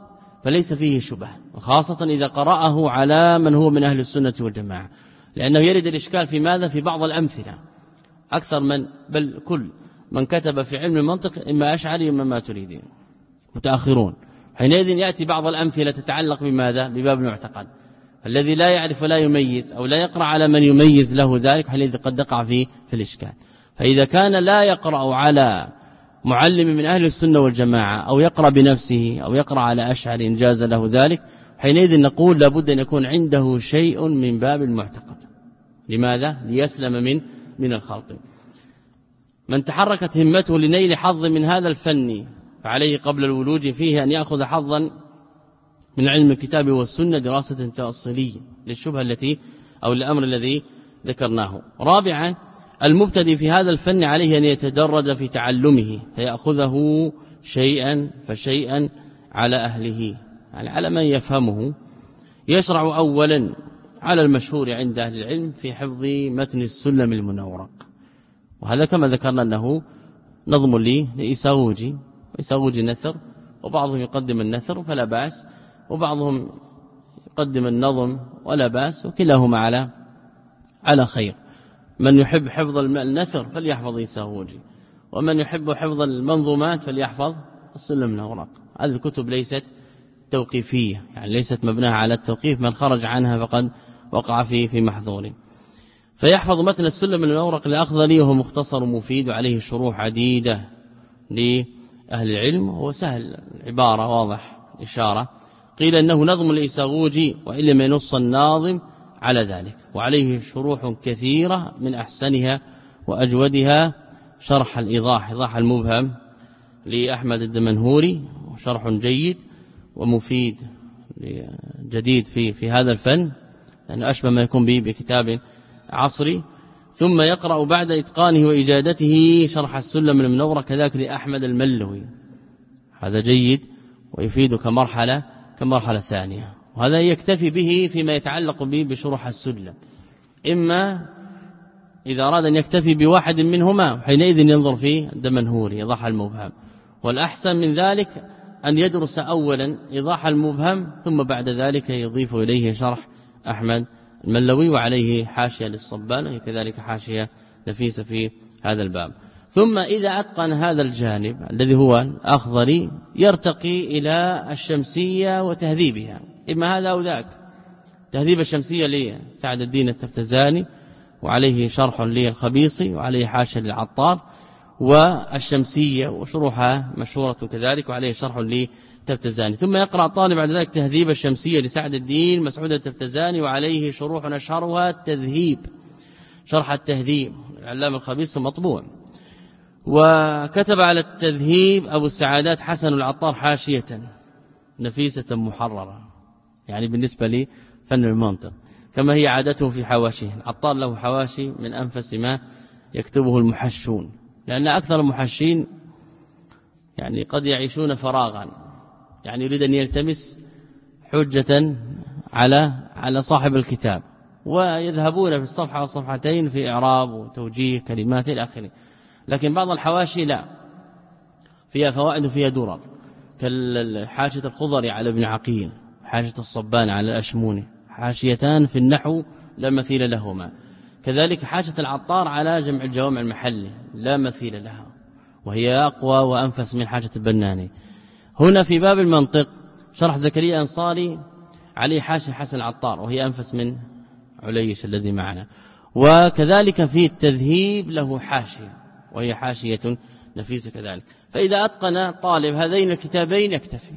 Speaker 1: فليس فيه شبه، وخاصة إذا قرأه على من هو من أهل السنة والجماعة، لأنه يرد الإشكال في ماذا؟ في بعض الأمثلة. أكثر من بل كل من كتب في علم المنطق إما أشعري إما ماتريدي متأخرون، حينئذ يأتي بعض الأمثلة تتعلق بماذا؟ بباب المعتقد. الذي لا يعرف ولا يميز أو لا يقرأ على من يميز له ذلك حينئذ قد يقع في في الإشكال. فإذا كان لا يقرأ على معلم من أهل السنة والجماعة أو يقرأ بنفسه أو يقرأ على أشعر إن جاز له ذلك، حينئذ نقول لابد أن يكون عنده شيء من باب المعتقد. لماذا؟ ليسلم من من الخلط. من تحركت همته لنيل حظ من هذا الفن فعليه قبل الولوج فيه أن يأخذ حظا من علم الكتاب والسنة دراسة تأصيلية للشبهة التي أو الأمر الذي ذكرناه. رابعا المبتدئ في هذا الفن عليه أن يتدرج في تعلمه فيأخذه شيئا فشيئا على أهله، يعني على من يفهمه. يشرع أولا على المشهور عند أهل العلم في حفظ متن السلم المنورق، وهذا كما ذكرنا أنه نظم لي لإساوجي، وإساوجي نثر، وبعضهم يقدم النثر فلا بأس، وبعضهم يقدم النظم ولا بأس، وكلاهما على على خير. من يحب حفظ النثر فليحفظ إساوجي، ومن يحب حفظ المنظومات فليحفظ السلم المنورق. هذه الكتب ليست توقيفية، يعني ليست مبناها على التوقيف، من خرج عنها فقد وقع فيه في محظور. فيحفظ متن السلم المنورق الأخضري وهو مختصر مفيد وعليه شروح عديدة لأهل العلم، وهو سهل العبارة واضح إشارة. قيل إنه نظم الإساوجي وإن لم ينص الناظم على ذلك، وعليه شروح كثيرة من أحسنها وأجودها شرح الإيضاح إيضاح المبهم لأحمد الدمنهوري، وشرح جيد ومفيد جديد في في هذا الفن، لأنه أشبه ما يكون به بكتاب عصري. ثم يقرأ بعد إتقانه وإجادته شرح السلم المنورق كذلك لأحمد الملوي، هذا جيد ويفيد كمرحلة كمرحلة ثانية. وهذا يكتفي به فيما يتعلق به بشروح السلم، إما إذا أراد أن يكتفي بواحد منهما حينئذ ينظر في الدمنهوري إيضاح المبهم، والأحسن من ذلك أن يدرس أولا إيضاح المبهم ثم بعد ذلك يضيف إليه شرح أحمد الملوي، وعليه حاشية للصبان وهي كذلك حاشية نفيسة في هذا الباب. ثم إذا أتقن هذا الجانب الذي هو الأخضري يرتقي إلى الشمسية وتهذيبها، إما هذا أو ذاك. تهذيب الشمسية لسعد الدين التفتزاني وعليه شرح للخبيصي وعليه حاشية للعطار، والشمسية وشروحها مشهورة كذلك وعليه شرح للتفتزاني. ثم يقرأ طالب بعد ذلك تهذيب الشمسية لسعد الدين مسعود التفتزاني وعليه شروح أشهرها التذهيب شرح التهذيب العلامة الخبيص مطبوع. وكتب على التذهيب أبو السعادات حسن العطار حاشية نفيسة محررة، يعني بالنسبة لي فن المنطق كما هي عادته في حواشيه. العطار له حواشي من أنفس ما يكتبه المحشون، لأن أكثر المحشين يعني قد يعيشون فراغا، يعني يريد أن يلتمس حجة على على صاحب الكتاب، ويذهبون في الصفحة والصفحتين في إعراب وتوجيه كلمات إلى آخره. لكن بعض الحواشي لا، فيها فوائد وفيها درر، كالحاشية الخضري على ابن عقيل، حاشية الصبان على الأشموني، حاشيتان في النحو لا مثيل لهما. كذلك حاشية العطار على جمع الجوامع المحلي لا مثيل لها، وهي أقوى وأنفس من حاشية البناني. هنا في باب المنطق شرح زكريا أنصاري عليه حاشية حسن العطار وهي أنفس من عليش الذي معنا. وكذلك في التذهيب له حاشية وهي حاشية نفيسة كذلك. فإذا أتقن طالب هذين الكتابين يكتفي.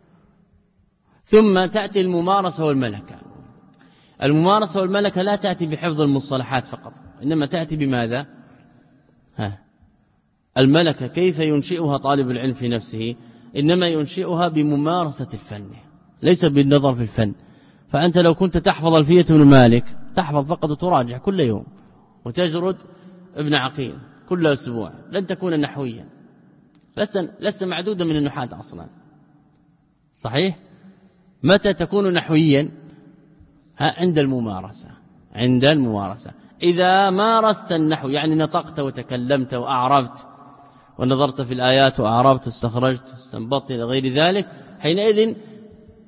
Speaker 1: ثم تأتي الممارسة والملكة. الممارسة والملكة لا تأتي بحفظ المصطلحات فقط، إنما تأتي بماذا؟ ها الملكة كيف ينشئها طالب العلم في نفسه؟ إنما ينشئها بممارسة الفن، ليس بالنظر في الفن. فأنت لو كنت تحفظ ألفية ابن مالك تحفظ فقط وتراجع كل يوم وتجرد ابن عقيل كل أسبوع لن تكون نحويا، لست, لست معدودا من النحاة أصلا. صحيح؟ متى تكون نحويا؟ عند الممارسة. عند الممارسة إذا مارست النحو، يعني نطقت وتكلمت وأعربت ونظرت في الآيات وأعربت واستخرجت واستنبطت إلى غير ذلك، حينئذ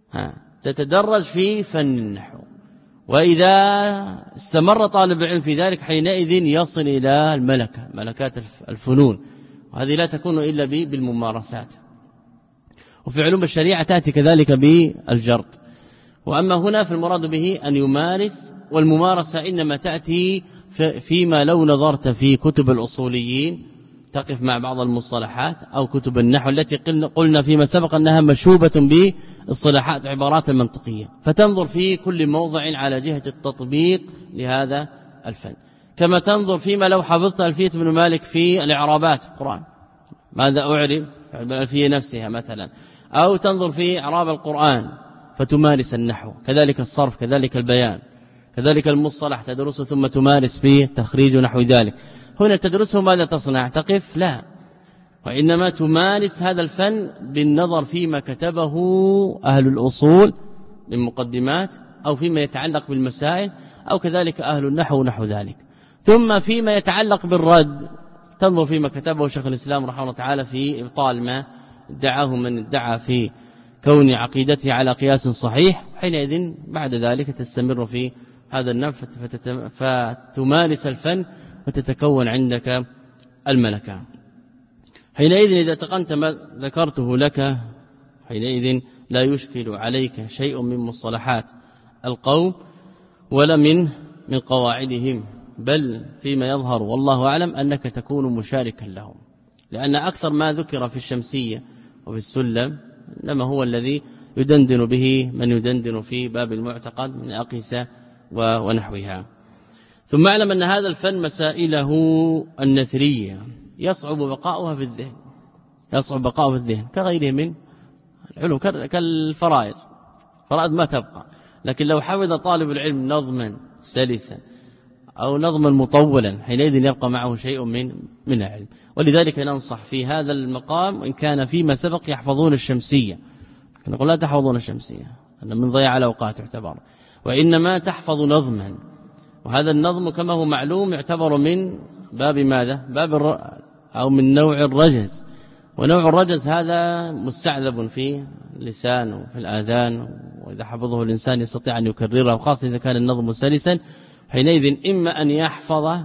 Speaker 1: ها تتدرج في فن النحو، وإذا استمر طالب العلم في ذلك حينئذ يصل إلى الملكة، ملكات الفنون، وهذه لا تكون إلا بالممارسات. وفي علوم الشريعة تأتي كذلك بالجرد. وأما هنا فالمراد به أن يمارس، والممارسة إنما تأتي فيما لو نظرت في كتب الأصوليين تقف مع بعض المصطلحات، أو كتب النحو التي قلنا فيما سبق أنها مشوبة بالصلاحات عبارات المنطقية، فتنظر في كل موضع على جهة التطبيق لهذا الفن، كما تنظر فيما لو حفظت ألفية ابن مالك في الإعرابات القرآن ماذا أعرب الألفية نفسها مثلا، أو تنظر في إعراب القرآن فتمارس النحو، كذلك الصرف، كذلك البيان، كذلك المصطلح تدرسه ثم تمارس فيه تخريج نحو ذلك. هنا تدرسه ماذا تصنع؟ تقف؟ لا، وإنما تمارس هذا الفن بالنظر فيما كتبه أهل الأصول من مقدمات، أو فيما يتعلق بالمسائل، أو كذلك أهل النحو نحو ذلك. ثم فيما يتعلق بالرد تنظر فيما كتبه شيخ الإسلام رحمه الله تعالى في إبطال ما ادعاه من ادعى في كون عقيدته على قياس صحيح، حينئذ بعد ذلك تستمر في هذا النوع فتمارس الفن وتتكون عندك الملكة. حينئذ إذا تقنت ما ذكرته لك حينئذ لا يشكل عليك شيء من مصطلحات القوم ولا من من قواعدهم، بل فيما يظهر والله أعلم أنك تكون مشاركا لهم، لأن أكثر ما ذكر في الشمسية وفي السلم إنما هو الذي يدندن به من يدندن في باب المعتقد من أقيسة ونحوها. ثم اعلم أن هذا الفن مسائله النثرية يصعب بقاؤها في الذهن، يصعب بقاؤها في الذهن كغيره من العلوم كالفرائض، فرائض ما تبقى، لكن لو حفظ طالب العلم نظما سلسا أو نظما مطولا حينئذ يبقى معه شيء من من العلم. ولذلك ننصح في هذا المقام وإن كان فيما سبق يحفظون الشمسية، نقول لا تحفظون الشمسية أن من ضياع الأوقات يعتبر، وإنما تحفظ نظما، وهذا النظم كما هو معلوم يعتبر من باب ماذا؟ باب الر... أو من نوع الرجز، ونوع الرجز هذا مستعذب في اللسان وفي الآذان، وإذا حفظه الإنسان يستطيع أن يكرره، وخاصة إذا كان النظم سلسا حينئذ إما أن يحفظ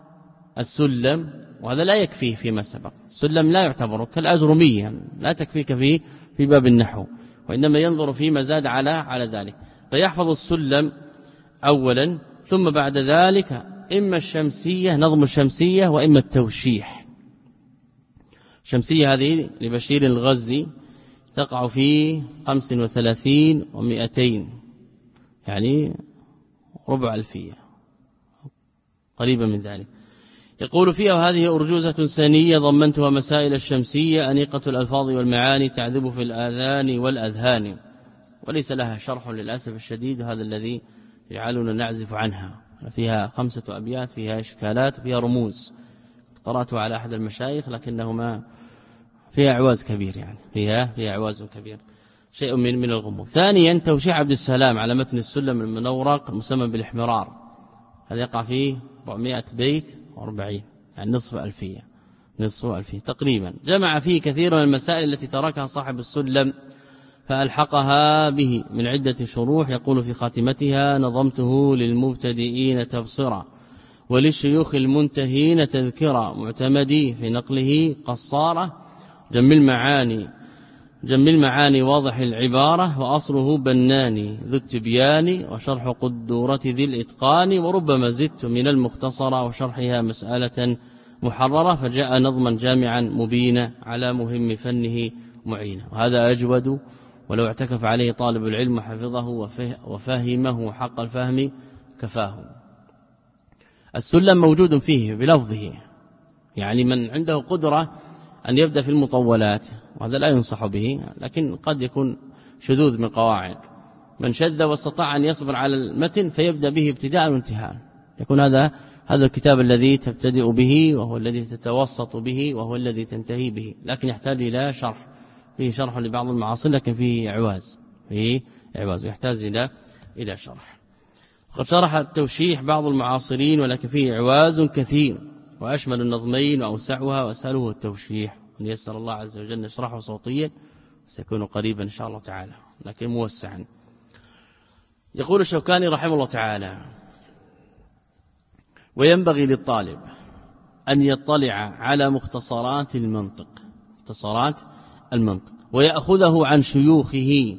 Speaker 1: السلم، وهذا لا يكفيه فيما سبق، السلم لا يعتبر كالأجرمية لا تكفيك في في باب النحو، وإنما ينظر فيما زاد على على ذلك، فيحفظ السلم أولا، ثم بعد ذلك إما الشمسية نظم الشمسية وإما التوشيح. الشمسية هذه لبشير الغزي تقع في خمس وثلاثين ومئتين، يعني ربع ألفية قريبا من ذلك. يقول فيها: وهذه أرجوزة سنية ضمنتها مسائل الشمسية أنيقة الألفاظ والمعاني تعذب في الآذان والأذهان، وليس لها شرح للأسف الشديد، هذا الذي يجعلنا نعزف عنها. فيها خمسة أبيات، فيها إشكالات، فيها رموز، قرأته على أحد المشايخ لكنهما فيها عواز كبير، يعني فيها فيها عواز كبير، شيء من من الغموض. ثانيا توشيح عبد السلام على متن السلم المنورق المسمى بالإحمرار، هذا يقع فيه أربعمائة بيت وأربعين، يعني نصف ألفية نصف ألفية تقريبا. جمع فيه كثير من المسائل التي تركها صاحب السلم فألحقها به من عدة شروح. يقول في خاتمتها: نظمته للمبتدئين تبصرا وللشيوخ المنتهين تذكرا، معتمدي في نقله قصارة، جم المعاني جم المعاني واضح العبارة، وأصله بناني ذو التبيان، وشرح قدورة ذي الإتقان، وربما زدت من المختصرة وشرحها مسألة محررة، فجاء نظما جامعا مبينا على مهم فنه معينا. وهذا أجود، ولو اعتكف عليه طالب العلم وحفظه وفهمه حق الفهم كفاه. السلم موجود فيه بلفظه، يعني من عنده قدرة أن يبدأ في المطولات، وهذا لا ينصح به، لكن قد يكون شذوذ من قواعد. من شذ واستطاع أن يصبر على المتن فيبدأ به ابتداء وانتهاء، يكون هذا هذا الكتاب الذي تبتدئ به، وهو الذي تتوسط به، وهو الذي تنتهي به، لكن يحتاج إلى شرح، فيه شرح لبعض المعاصر لكن فيه إعواز، فيه إعواز يحتاج إلى إلى شرح. وقد شرح التوشيح بعض المعاصرين ولكن فيه إعواز كثير، وأشمل النظمين وأوسعها وأسأله التوشيح، أن يسر الله عز وجل نشرحه صوتيا سيكون قريبا إن شاء الله تعالى لكن موسعا. يقول الشوكاني رحمه الله تعالى: وينبغي للطالب أن يطلع على مختصرات المنطق مختصرات المنطق ويأخذه عن شيوخه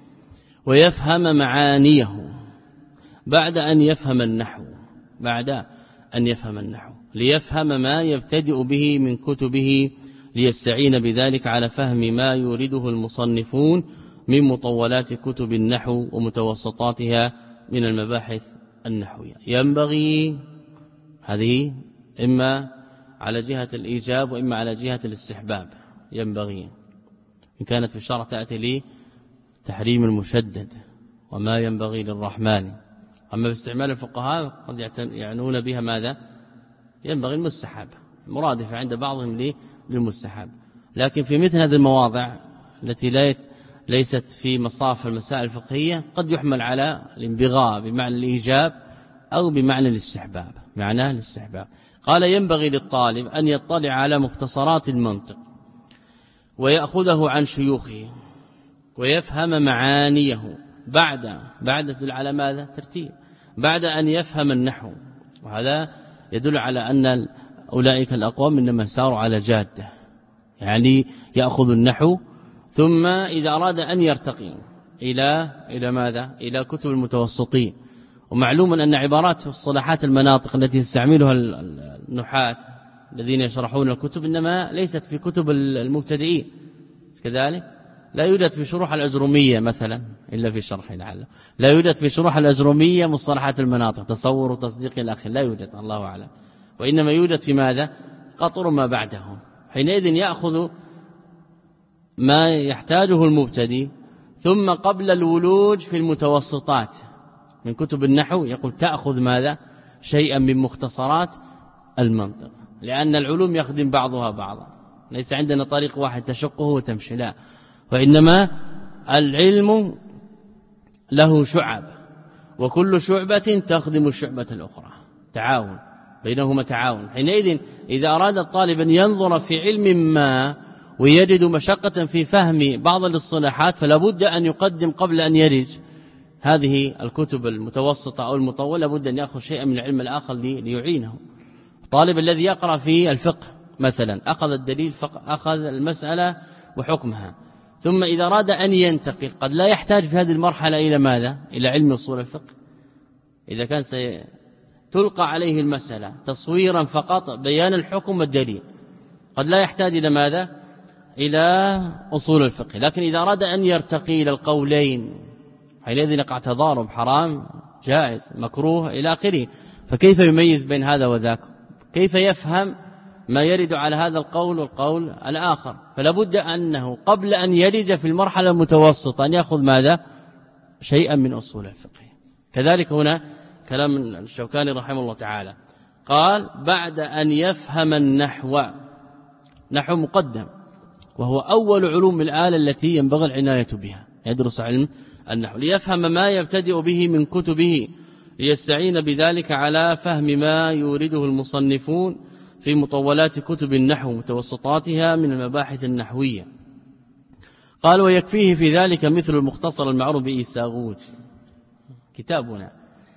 Speaker 1: ويفهم معانيه بعد أن يفهم النحو بعد أن يفهم النحو ليفهم ما يبتدئ به من كتبه ليستعين بذلك على فهم ما يورده المصنفون من مطولات كتب النحو ومتوسطاتها من المباحث النحوية. ينبغي هذه إما على جهة الإيجاب وإما على جهة الاستحباب. ينبغي إن كانت في الشرع تأتي لي تحريم المشدد وما ينبغي للرحمن، أما باستعمال الفقهاء قد يعنون بها ماذا؟ ينبغي المستحب، مرادفة عند بعضهم للمستحب. لكن في مثل هذه المواضع التي ليست في مصاف المسائل الفقهية قد يحمل على الانبغاء بمعنى الإيجاب أو بمعنى الاستحباب معناه الاستحباب. قال: ينبغي للطالب أن يطلع على مختصرات المنطق ويأخذه عن شيوخه ويفهم معانيه بعد بعد تدل على ماذا؟ ترتيب بعد أن يفهم النحو، وهذا يدل على أن أولئك الأقوام إنما ساروا على جادة، يعني يأخذ النحو ثم إذا أراد أن يرتقي إلى إلى ماذا؟ إلى كتب المتوسطين. ومعلوم أن عبارات الصلاحات المناطق التي يستعملها النحاة الذين يشرحون الكتب إنما ليست في كتب المبتدئين، كذلك لا يوجد في شروح الأجرومية مثلا إلا في شرح لعله، لا يوجد في شروح الأجرومية مصطلحات المناطق تصور وتصديق الأخ، لا يوجد الله أعلم، وإنما يوجد في ماذا؟ قطر ما بعده. حينئذ يأخذ ما يحتاجه المبتدئ ثم قبل الولوج في المتوسطات من كتب النحو يقول تأخذ ماذا؟ شيئا من مختصرات المنطق، لأن العلوم يخدم بعضها بعضا، ليس عندنا طريق واحد تشقه وتمشي، لا، وإنما العلم له شعب وكل شعبة تخدم الشعبة الأخرى، تعاون بينهما تعاون. حينئذ إذا أراد الطالب أن ينظر في علم ما ويجد مشقة في فهم بعض الاصطلاحات فلا بد أن يقدم قبل أن يرج هذه الكتب المتوسطة أو المطولة، بد أن يأخذ شيئا من العلم الآخر ليعينه. الطالب الذي يقرأ في الفقه مثلا أخذ الدليل أخذ المسألة وحكمها، ثم إذا أراد أن ينتقل قد لا يحتاج في هذه المرحلة إلى ماذا؟ إلى علم أصول الفقه، إذا كان سيتلقى عليه المسألة تصويرا فقط بيان الحكم والدليل قد لا يحتاج إلى ماذا؟ إلى أصول الفقه. لكن إذا أراد أن يرتقي إلى القولين حينئذ يقع تضارب، حرام جائز مكروه إلى آخره، فكيف يميز بين هذا وذاك؟ كيف يفهم ما يرد على هذا القول والقول الآخر؟ فلا بد أنه قبل أن يرد في المرحلة المتوسطة أن يأخذ ماذا؟ شيئا من أصول الفقه. كذلك هنا كلام الشوكاني رحمه الله تعالى قال بعد أن يفهم النحو، نحو مقدم وهو أول علوم الآلة التي ينبغي العناية بها، يدرس علم النحو ليفهم ما يبتدئ به من كتبه ليستعين بذلك على فهم ما يورده المصنفون في مطولات كتب النحو متوسطاتها من المباحث النحوية. قال ويكفيه في ذلك مثل المختصر المعروف بإيساغوج كتابنا،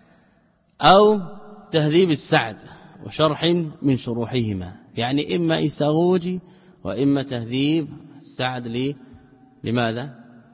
Speaker 1: أو تهذيب السعد وشرح من شروحهما، يعني إما إيساغوجي وإما تهذيب السعد لي لماذا؟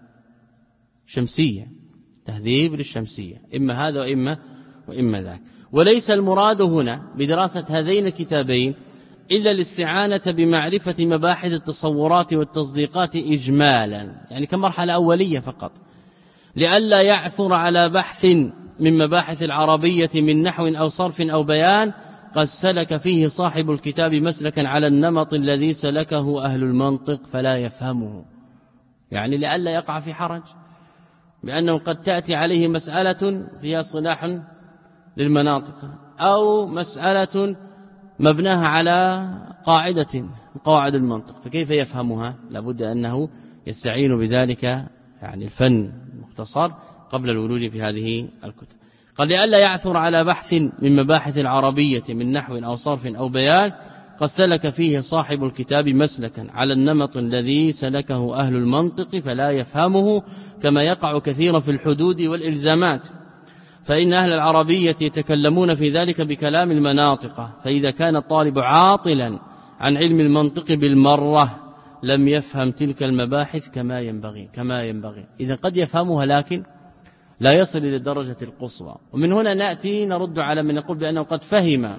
Speaker 1: شمسية، تهذيب للشمسية، إما هذا وإما وإما ذاك. وليس المراد هنا بدراسة هذين الكتابين إلا الاستعانة بمعرفة مباحث التصورات والتصديقات إجمالا، يعني كمرحلة أولية فقط، لئلا يعثر على بحث من مباحث العربية من نحو أو صرف أو بيان قد سلك فيه صاحب الكتاب مسلكا على النمط الذي سلكه أهل المنطق فلا يفهمه، يعني لئلا يقع في حرج بأنه قد تأتي عليه مسألة فيها صلاح للمناطق أو مسألة مبناها على قاعدة من قواعد المنطق، فكيف يفهمها؟ لابد أنه يستعين بذلك يعني الفن المختصر قبل الولوج في هذه الكتب. قال لئلا يعثر على بحث من مباحث العربية من نحو أو صرف أو بيان قد سلك فيه صاحب الكتاب مسلكا على النمط الذي سلكه أهل المنطق فلا يفهمه كما يقع كثيرا في الحدود والإلزامات، فإن أهل العربية يتكلمون في ذلك بكلام المناطق، فإذا كان الطالب عاطلا عن علم المنطق بالمرة لم يفهم تلك المباحث كما ينبغي كما ينبغي إذا قد يفهمها لكن لا يصل إلى الدرجة القصوى. ومن هنا نأتي نرد على من يقول بأنه قد فهم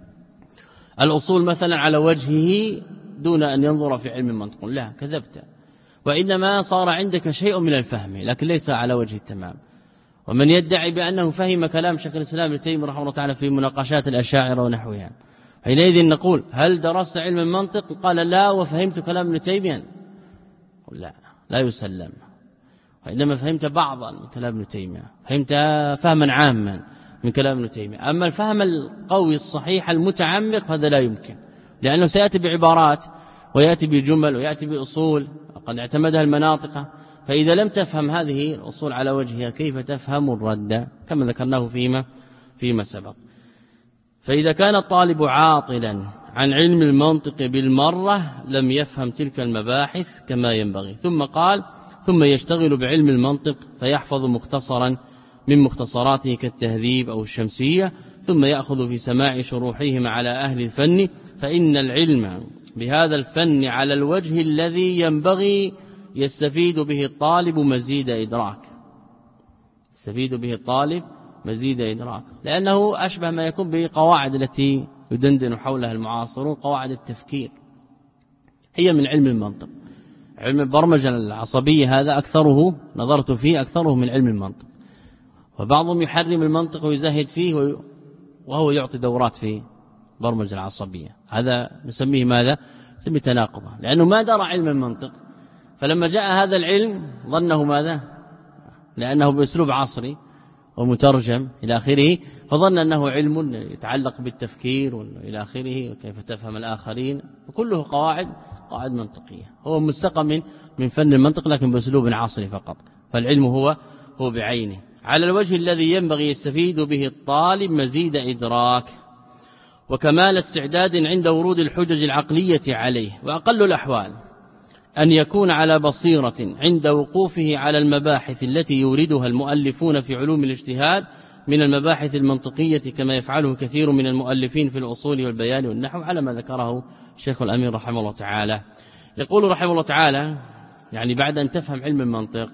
Speaker 1: الأصول مثلا على وجهه دون أن ينظر في علم المنطق. لا، كذبت، وإنما صار عندك شيء من الفهم لكن ليس على وجه التمام. ومن يدعي بأنه فهم كلام شيخ الإسلام ابن تيمية رحمه الله تعالى في مناقشات الأشاعرة ونحوها، حينئذ نقول هل درست علم المنطق؟ قال لا وفهمت كلام ابن تيمية. لا، لا يسلم، وإنما فهمت بعضا من كلام ابن تيمية، فهمت فهما عاما من كلام ابن تيمية. أما الفهم القوي الصحيح المتعمق هذا لا يمكن، لأنه سيأتي بعبارات ويأتي بجمل ويأتي بأصول قد اعتمدها المناطق، فإذا لم تفهم هذه الأصول على وجهها كيف تفهم الرد كما ذكرناه فيما فيما سبق. فإذا كان الطالب عاطلا عن علم المنطق بالمرة لم يفهم تلك المباحث كما ينبغي. ثم قال ثم يشتغل بعلم المنطق فيحفظ مختصرا من مختصراته كالتهذيب أو الشمسية، ثم يأخذ في سماع شروحهم على أهل الفن، فإن العلم بهذا الفن على الوجه الذي ينبغي يستفيد به الطالب مزيد إدراك يستفيد به الطالب مزيد إدراك لأنه أشبه ما يكون بقواعد التي يدندن حولها المعاصرون، قواعد التفكير هي من علم المنطق. علم البرمجة العصبية هذا أكثره نظرت فيه أكثره من علم المنطق، وبعضهم يحرم المنطق ويزهد فيه وهو يعطي دورات في برمجة العصبية. هذا نسميه ماذا؟ نسميه تناقضا، لأنه ما درى علم المنطق، فلما جاء هذا العلم ظنه ماذا؟ لأنه بأسلوب عصري ومترجم إلى آخره، فظن أنه علم يتعلق بالتفكير إلى آخره وكيف تفهم الآخرين، وكله قواعد قواعد منطقية، هو مستقى من من فن المنطق لكن بأسلوب عصري فقط. فالعلم هو هو بعينه على الوجه الذي ينبغي يستفيد به الطالب مزيد إدراك وكمال استعداد عند ورود الحجج العقلية عليه. وأقل الأحوال أن يكون على بصيرة عند وقوفه على المباحث التي يوردها المؤلفون في علوم الاجتهاد من المباحث المنطقية كما يفعله كثير من المؤلفين في الأصول والبيان والنحو، على ما ذكره الشيخ الأمين رحمه الله تعالى. يقول رحمه الله تعالى يعني بعد أن تفهم علم المنطق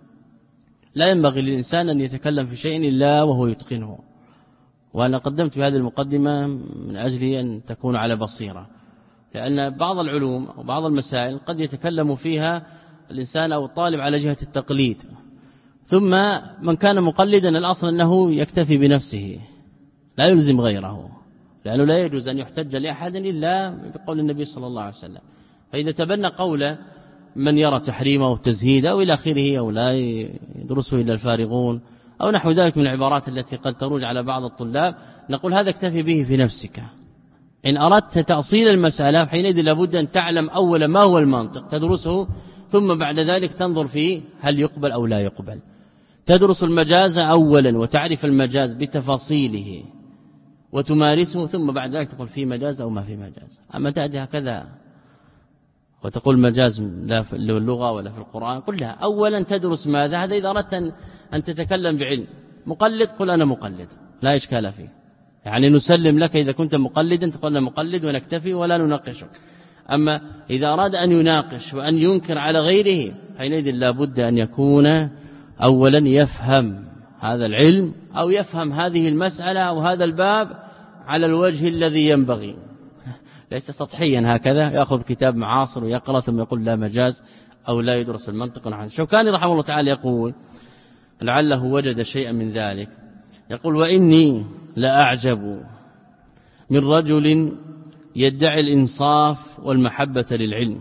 Speaker 1: لا ينبغي للإنسان أن يتكلم في شيء إلا وهو يتقنه، وأنا قدمت بهذه المقدمة من أجل أن تكون على بصيرة، لأن بعض العلوم أو بعض المسائل قد يتكلم فيها الإنسان أو الطالب على جهة التقليد، ثم من كان مقلدا الأصل أنه يكتفي بنفسه لا يلزم غيره، لأنه لا يجوز أن يحتج لأحد إلا بقول النبي صلى الله عليه وسلم. فإذا تبنى قول من يرى تحريمه وتزهيده أو إلى آخره أو لا يدرسه إلا الفارغون أو نحو ذلك من العبارات التي قد تروج على بعض الطلاب، نقول هذا اكتفي به في نفسك. إن أردت تأصيل المسألة حينئذ لابد أن تعلم أولا ما هو المنطق تدرسه، ثم بعد ذلك تنظر فيه هل يقبل أو لا يقبل. تدرس المجاز أولا وتعرف المجاز بتفاصيله وتمارسه، ثم بعد ذلك تقول في مجاز أو ما في مجاز. أما تأتي هكذا وتقول مجاز لا في اللغة ولا في القرآن، قل لها أولا تدرس ماذا. هذا إذا أردت أن تتكلم بعلم. مقلد قل أنا مقلد لا إشكال فيه، يعني نسلم لك إذا كنت مقلدا تقول أنا مقلد ونكتفي ولا نناقشك. أما إذا أراد أن يناقش وأن ينكر على غيره حينئذ لا بد أن يكون أولا يفهم هذا العلم أو يفهم هذه المسألة أو هذا الباب على الوجه الذي ينبغي، ليس سطحيا هكذا يأخذ كتاب معاصر ويقرأ ثم يقول لا مجاز أو لا يدرس المنطق. عن الشوكاني رحمه الله تعالى يقول لعله وجد شيئا من ذلك، يقول وإني لأعجب من رجل يدعي الإنصاف والمحبة للعلم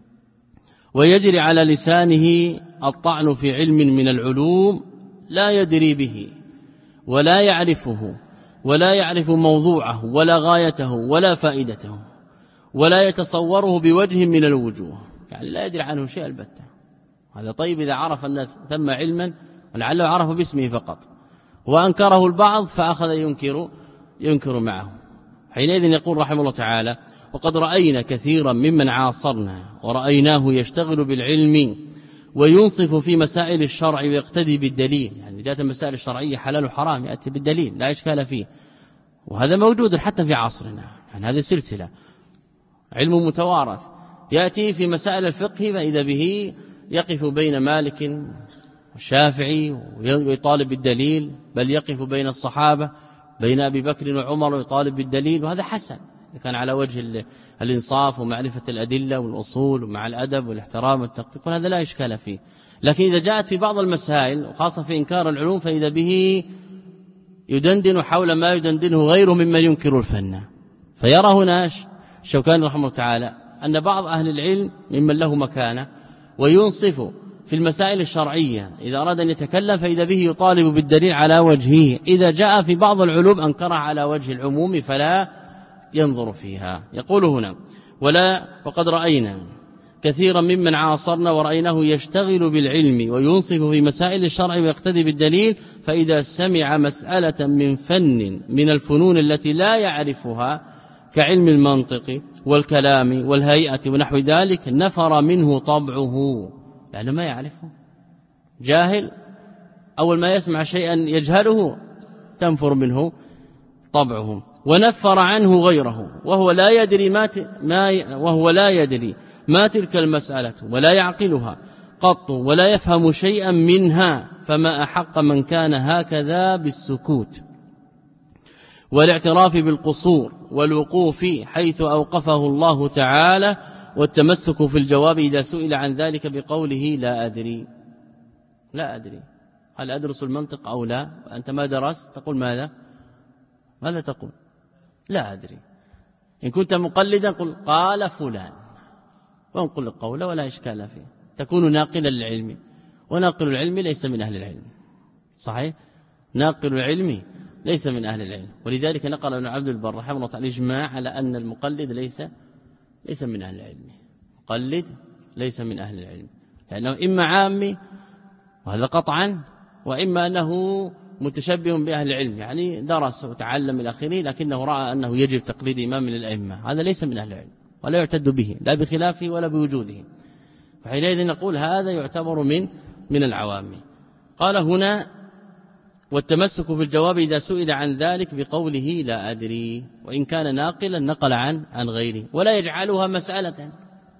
Speaker 1: ويجري على لسانه الطعن في علم من العلوم لا يدري به ولا يعرفه ولا يعرف موضوعه ولا غايته ولا فائدته ولا يتصوره بوجه من الوجوه، يعني لا يدري عنه شيء البتة. هذا طيب إذا عرف أن ثم علما ولعله عرف باسمه فقط، وأنكره البعض فأخذ ينكر ينكر معه، حينئذ يقول رحمه الله تعالى وقد رأينا كثيرا ممن عاصرنا ورأيناه يشتغل بالعلم وينصف في مسائل الشرع ويقتدي بالدليل، يعني جاءت المسائل الشرعية حلال وحرام يأتي بالدليل لا إشكال فيه، وهذا موجود حتى في عصرنا، يعني هذه سلسلة علم متوارث. يأتي في مسائل الفقه فإذا به يقف بين مالك والشافعي ويطالب بالدليل، بل يقف بين الصحابة بين أبي بكر وعمر ويطالب بالدليل، وهذا حسن كان على وجه الإنصاف ومعرفة الأدلة والأصول ومع الأدب والاحترام والتقدير، هذا لا إشكال فيه. لكن إذا جاءت في بعض المسائل وخاصة في إنكار العلوم فإذا به يدندن حول ما يدندنه غيره ممن ينكر الفن، فيرى هنا الشوكاني رحمه الله تعالى أن بعض أهل العلم ممن له مكانة وينصف في المسائل الشرعية إذا أراد أن يتكلم فإذا به يطالب بالدليل على وجهه، إذا جاء في بعض العلوم أنكرها على وجه العموم فلا ينظر فيها. يقول هنا ولا وقد رأينا كثيرا ممن عاصرنا ورأيناه يشتغل بالعلم وينصف في مسائل الشرع ويقتدي بالدليل، فإذا سمع مسألة من فن من الفنون التي لا يعرفها كعلم المنطق والكلام والهيئة ونحو ذلك نفر منه طبعه، لأنه ما يعرفه، جاهل، أول ما يسمع شيئا يجهله تنفر منه طبعه، ونفر عنه غيره وهو لا يدري ما ما وهو لا يدري ما تلك المسألة ولا يعقلها قط ولا يفهم شيئا منها، فما أحق من كان هكذا بالسكوت والاعتراف بالقصور والوقوف حيث أوقفه الله تعالى، والتمسك في الجواب إذا سئل عن ذلك بقوله لا أدري. لا أدري هل أدرس المنطق أو لا؟ أنت ما درست تقول ماذا؟ ماذا تقول؟ لا أدري. إن كنت مقلدا قل قال فلان وانقل القول ولا إشكال فيه، تكون ناقلا للعلم، وناقل العلم ليس من أهل العلم. صحيح؟ ناقل العلم ليس من أهل العلم، ولذلك نقل ابن عبد البر رحمه الله تعالى الإجماع على أن المقلد ليس ليس من أهل العلم، مقلد ليس من أهل العلم، لأنه إما عامي وهذا قطعا، وإما أنه متشبه بأهل العلم، يعني درس وتعلم إلى آخره لكنه رأى أنه يجب تقليد إمام من الأئمة، هذا ليس من أهل العلم ولا يعتد به لا بخلافه ولا بوجوده، فحينئذ نقول هذا يعتبر من من العوام. قال هنا والتمسك في الجواب إذا سئل عن ذلك بقوله لا أدري، وإن كان ناقلا نقل عن عن غيره، ولا يجعلها مسألة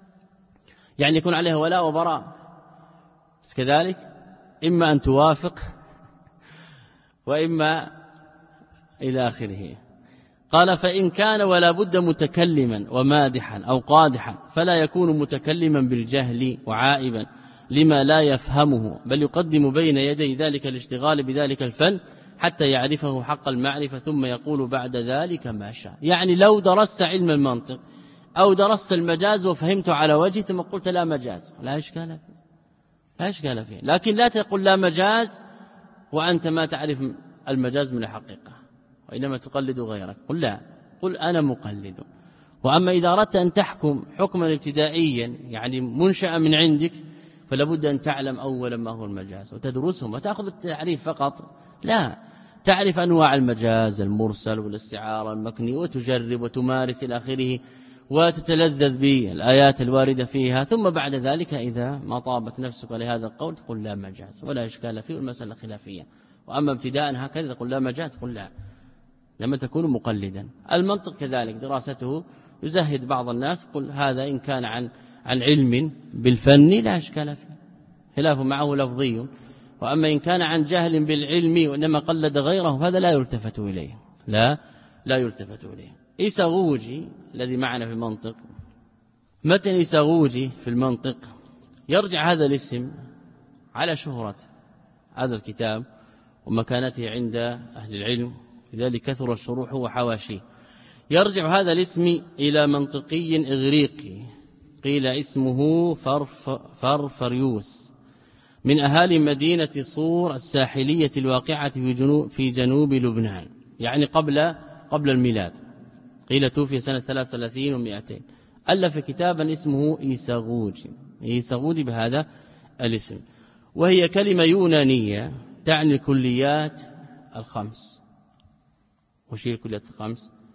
Speaker 1: يعني يكون عليها ولاء وبراء، كذلك إما أن توافق وإما إلى آخره. قال فإن كان ولا بد متكلما ومادحا أو قادحا فلا يكون متكلما بالجهل وعائبا لما لا يفهمه، بل يقدم بين يدي ذلك الاشتغال بذلك الفن حتى يعرفه حق المعرفة، ثم يقول بعد ذلك ما شاء. يعني لو درست علم المنطق أو درست المجاز وفهمت على وجه ثم قلت لا مجاز لا إشكال فيه، لا إشكال فيه، لكن لا تقول لا مجاز وأنت ما تعرف المجاز من الحقيقة وإنما تقلد غيرك، قل لا، قل أنا مقلد. وأما إذا أردت أن تحكم حكما ابتدائيا يعني منشأ من عندك فلا بد أن تعلم أولا ما هو المجاز وتدرسهم وتأخذ التعريف فقط، لا، تعرف أنواع المجاز المرسل والاستعارة المكني وتجرب وتمارس إلى آخره وتتلذذ بالآيات الواردة فيها، ثم بعد ذلك إذا ما طابت نفسك لهذا القول تقول لا مجاز ولا إشكال فيه والمسألة خلافية. وأما ابتداء هكذا تقول لا مجاز قل لا، لما تكون مقلدا. المنطق كذلك دراسته يزهد بعض الناس، قل هذا إن كان عن عن علم بالفن لا إشكال فيه، خلاف معه لفظي، وأما إن كان عن جهل بالعلم وإنما قلد غيره هذا لا يلتفت إليه، لا لا يلتفت إليه. إيساغوجي الذي معنا في المنطق، متن إيساغوجي في المنطق يرجع هذا الاسم على شهرة هذا الكتاب ومكانته عند أهل العلم، لذلك كثر الشروح وحواشيه. يرجع هذا الاسم إلى منطقي إغريقي قيل اسمه فرف فرفريوس من أهالي مدينة صور الساحلية الواقعة في جنوب, في جنوب لبنان، يعني قبل قبل الميلاد، قيل توفي سنة ثلاث وثلاثين ومئتين. ألف كتابا اسمه إيساغوجي، إيساغوجي بهذا الاسم، وهي كلمة يونانية تعني الكليات الخمس. وش هي الكليات الخمس؟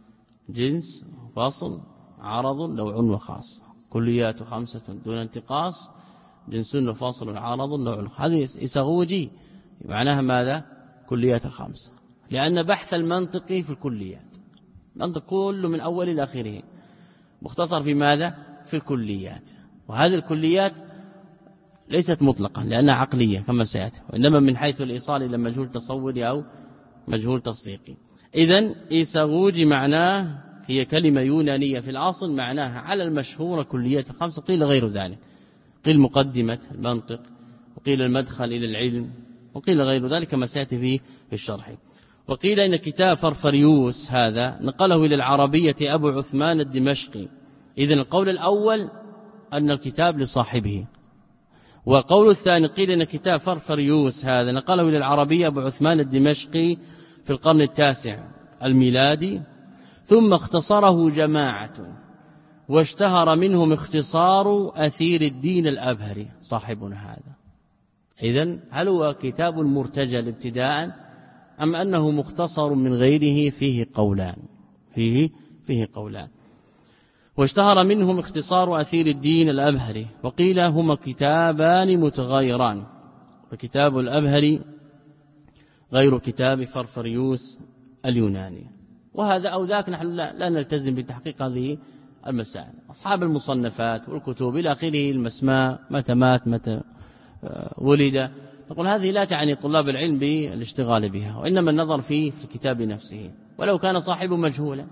Speaker 1: جنس فصل عرض نوع وخاص. كليات خمسة دون انتقاص، جنس وفصل عرض نوع. هذه يسغوجي معناها ماذا؟ كليات الخمسة، لأن بحث المنطقي في الكليات، المنطق كله من أول إلى آخره مختصر في ماذا؟ في الكليات. وهذه الكليات ليست مطلقة لأنها عقلية كما سيأتي، وإنما من حيث الإيصال إلى مجهول تصوري أو مجهول تصديقي. إذن إيساغوجي معناه هي كلمة يونانية في الأصل، معناها على المشهور كليات الخمسة، قيل غير ذلك، قيل مقدمة المنطق، وقيل المدخل إلى العلم، وقيل غير ذلك كما سيأتي فيه في الشرح. وقيل إن كتاب فرفريوس هذا نقله إلى العربية أبو عثمان الدمشقي. إذن القول الأول أن الكتاب لصاحبه، والقول الثاني قيل إن كتاب فرفريوس هذا نقله إلى العربية أبو عثمان الدمشقي في القرن التاسع الميلادي، ثم اختصره جماعة واشتهر منهم اختصار أثير الدين الأبهري صاحبنا هذا. إذن هل هو كتاب مرتجل ابتداء أم أنه مختصر من غيره؟ فيه قولان فيه فيه قولان واشتهر منهم اختصار أثير الدين الأبهري، وقيل هما كتابان متغايران، فكتاب الأبهري غير كتاب فرفريوس اليوناني. وهذا أو ذاك نحن لا, لا نلتزم بتحقيق هذه المسائل. أصحاب المصنفات والكتب إلى آخره، المسماء، متى مات، متى ولد، نقول هذه لا تعني طلاب العلم بالاشتغال بها، وإنما النظر فيه في الكتاب نفسه، ولو كان صاحبه مجهولا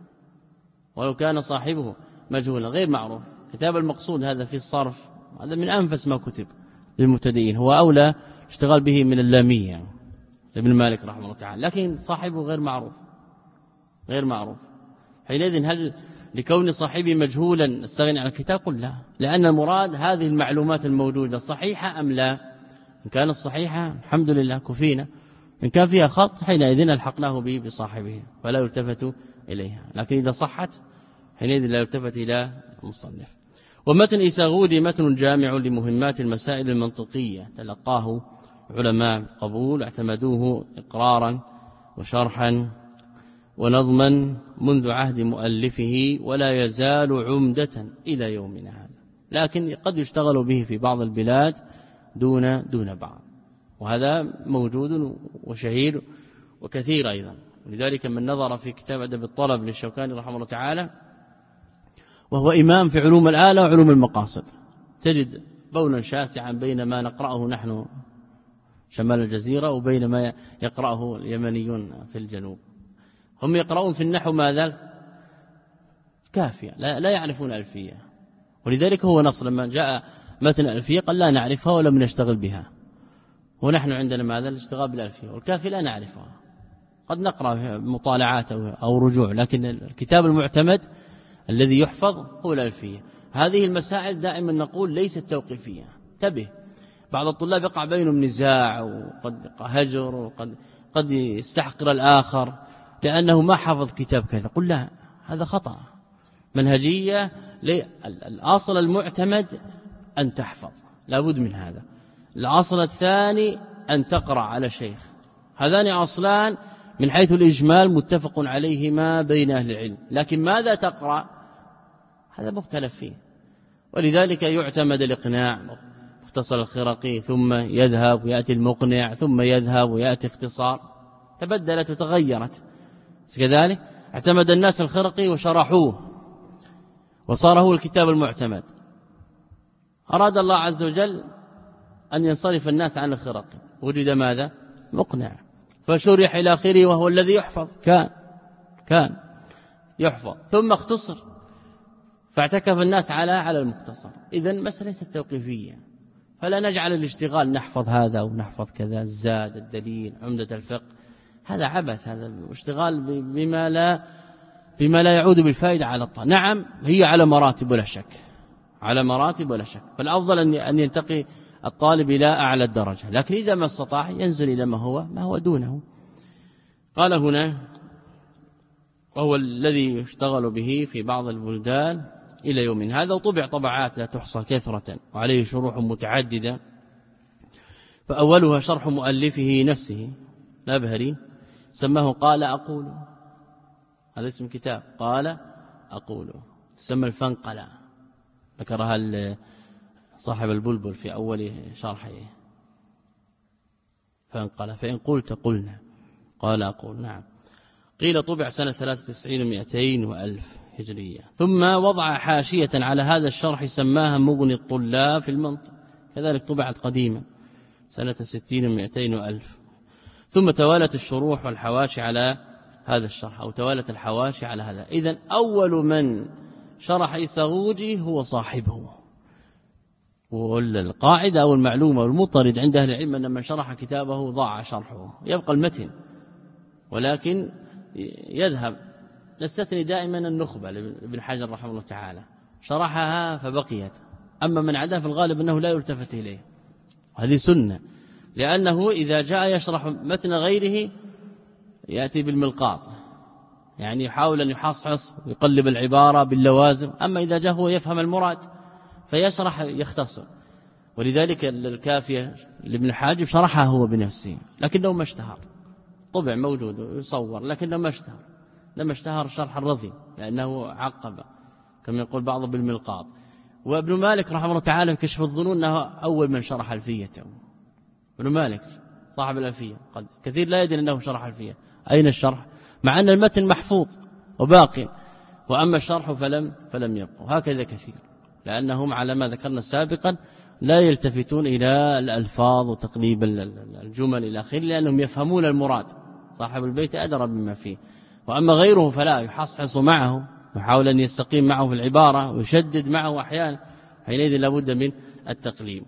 Speaker 1: ولو كان صاحبه مجهولا غير معروف. كتاب المقصود هذا في الصرف، هذا من أنفس ما كتب للمبتدئين، هو أولى اشتغال به من اللامية ابن مالك رحمه الله تعالى، لكن صاحبه غير معروف غير معروف حينئذ هل لكون صاحبه مجهولا استغني عن الكتاب؟ قل لا، لأن المراد هذه المعلومات الموجودة صحيحة أم لا. إن كانت صحيحة الحمد لله كفينا، إن كان فيها خط حينئذ الحقناه به بصاحبه فلا يلتفت إليها، لكن إذا صحت حينئذ لا يلتفت إلى المصنف. ومتن إيساغودي متن جامع لمهمات المسائل المنطقية، تلقاه علماء قبول اعتمدوه إقرارا وشرحا ونظما منذ عهد مؤلفه، ولا يزال عمدة إلى يومنا هذا، لكن قد يشتغل به في بعض البلاد دون دون بعض، وهذا موجود وشهير وكثير أيضا. ولذلك من نظر في كتاب أدب الطلب للشوكاني رحمه الله تعالى، وهو إمام في علوم الآلة وعلوم المقاصد، تجد بونا شاسعا بين ما نقرأه نحن شمال الجزيرة وبين ما يقرأه اليمنيون في الجنوب. هم يقرؤون في النحو ماذا؟ كافية، لا, لا يعرفون ألفية، ولذلك هو نص لما جاء متن ألفية قال لا نعرفها ولم نشتغل بها، ونحن عندنا ماذا؟ الاشتغال بالألفية، والكافية لا نعرفها، قد نقرأ مطالعات أو رجوع، لكن الكتاب المعتمد الذي يحفظ هو الألفية. هذه المسائل دائما نقول ليست توقيفية، انتبه، بعض الطلاب يقع بينهم نزاع وقد هجر وقد قد يستحقر الآخر لأنه ما حفظ كتاب كذا، قل لا، هذا خطأ منهجية. الأصل المعتمد أن تحفظ، لا بد من هذا. الأصل الثاني أن تقرأ على شيخ، هذان أصلان من حيث الإجمال متفق عليهما بين أهل العلم، لكن ماذا تقرأ هذا مختلف فيه. ولذلك يعتمد الإقناع، مختصر الخرقي، ثم يذهب ويأتي المقنع، ثم يذهب ويأتي اختصار، تبدلت وتغيرت. كذلك اعتمد الناس الخرقي وشرحوه وصار هو الكتاب المعتمد. أراد الله عز وجل أن ينصرف الناس عن الخرقي، وجد ماذا؟ مقنع، فشرح إلى آخره وهو الذي يحفظ، كان كان يحفظ، ثم اختصر فاعتكف الناس على على المختصر. إذن مسألة التوقيفية، فلا نجعل الاشتغال نحفظ هذا ونحفظ كذا، الزاد، الدليل، عمدة الفقه، هذا عبث، هذا اشتغال بما لا بما لا يعود بالفائدة على الطالب. نعم هي على مراتب ولا شك، على مراتب ولا شك، فالأفضل أن ينتقي الطالب إلى أعلى الدرجة، لكن إذا ما استطاع ينزل إلى ما هو ما هو دونه. قال هنا وهو الذي يشتغل به في بعض البلدان إلى يوم هذا، وطبع طبعات لا تحصى كثرة، وعليه شروح متعددة، فأولها شرح مؤلفه نفسه الأبهري، سماه قال أقول هذا اسم كتاب. قال أقول تسمى الفنقلة، ذكرها صاحب البلبل في أول شرحه. فانقلة فإن قلت قلنا، قال أقول نعم. قيل طبع سنة ثلاثة وتسعين ومئتين وألف هجرية. ثم وضع حاشية على هذا الشرح سماها مغني الطلاب في المنطق، كذلك طبعت قديما سنة ستين ومئتين وألف. ثم توالت الشروح والحواشي على هذا الشرح، أو توالت الحواشي على هذا. إذن أول من شرح إيساغوجي هو صاحبه. والقاعدة أو المعلومة والمطرد عند أهل العلم أن من شرح كتابه ضاع شرحه، يبقى المتن ولكن يذهب. نستثني دائما النخبة لابن حجر رحمه الله تعالى، شرحها فبقيت، أما من عداه في الغالب أنه لا يلتفت إليه. هذه سنة، لأنه إذا جاء يشرح متن غيره يأتي بالملقاط، يعني يحاول أن يحصحص ويقلب العبارة باللوازم. أما إذا جاء هو يفهم المراد فيشرح يختصر. ولذلك الكافية لابن حاجب شرحها هو بنفسه، لكنه ما اشتهر. طبع موجود ويصور لكنه ما اشتهر، لما اشتهر الشرح الرضي لأنه عقب كما يقول بعضه بالملقاط. وابن مالك رحمه الله تعالى في كشف الظنون أنه أول من شرح الفيته. ابن مالك صاحب الألفية قد كثير لا يدري أنه شرح الفية. أين الشرح؟ مع أن المتن محفوظ وباقي، وأما الشرح فلم فلم يبقوا. هكذا كثير، لأنهم على ما ذكرنا سابقا لا يلتفتون إلى الألفاظ وتقليب الجمل إلى آخره، لأنهم يفهمون المراد. صاحب البيت أدرى بما فيه. وأما غيره فلا، يحصحص معه، يحاول أن يستقيم معه في العبارة ويشدد معه أحيانا، حينئذ لابد من التقليم.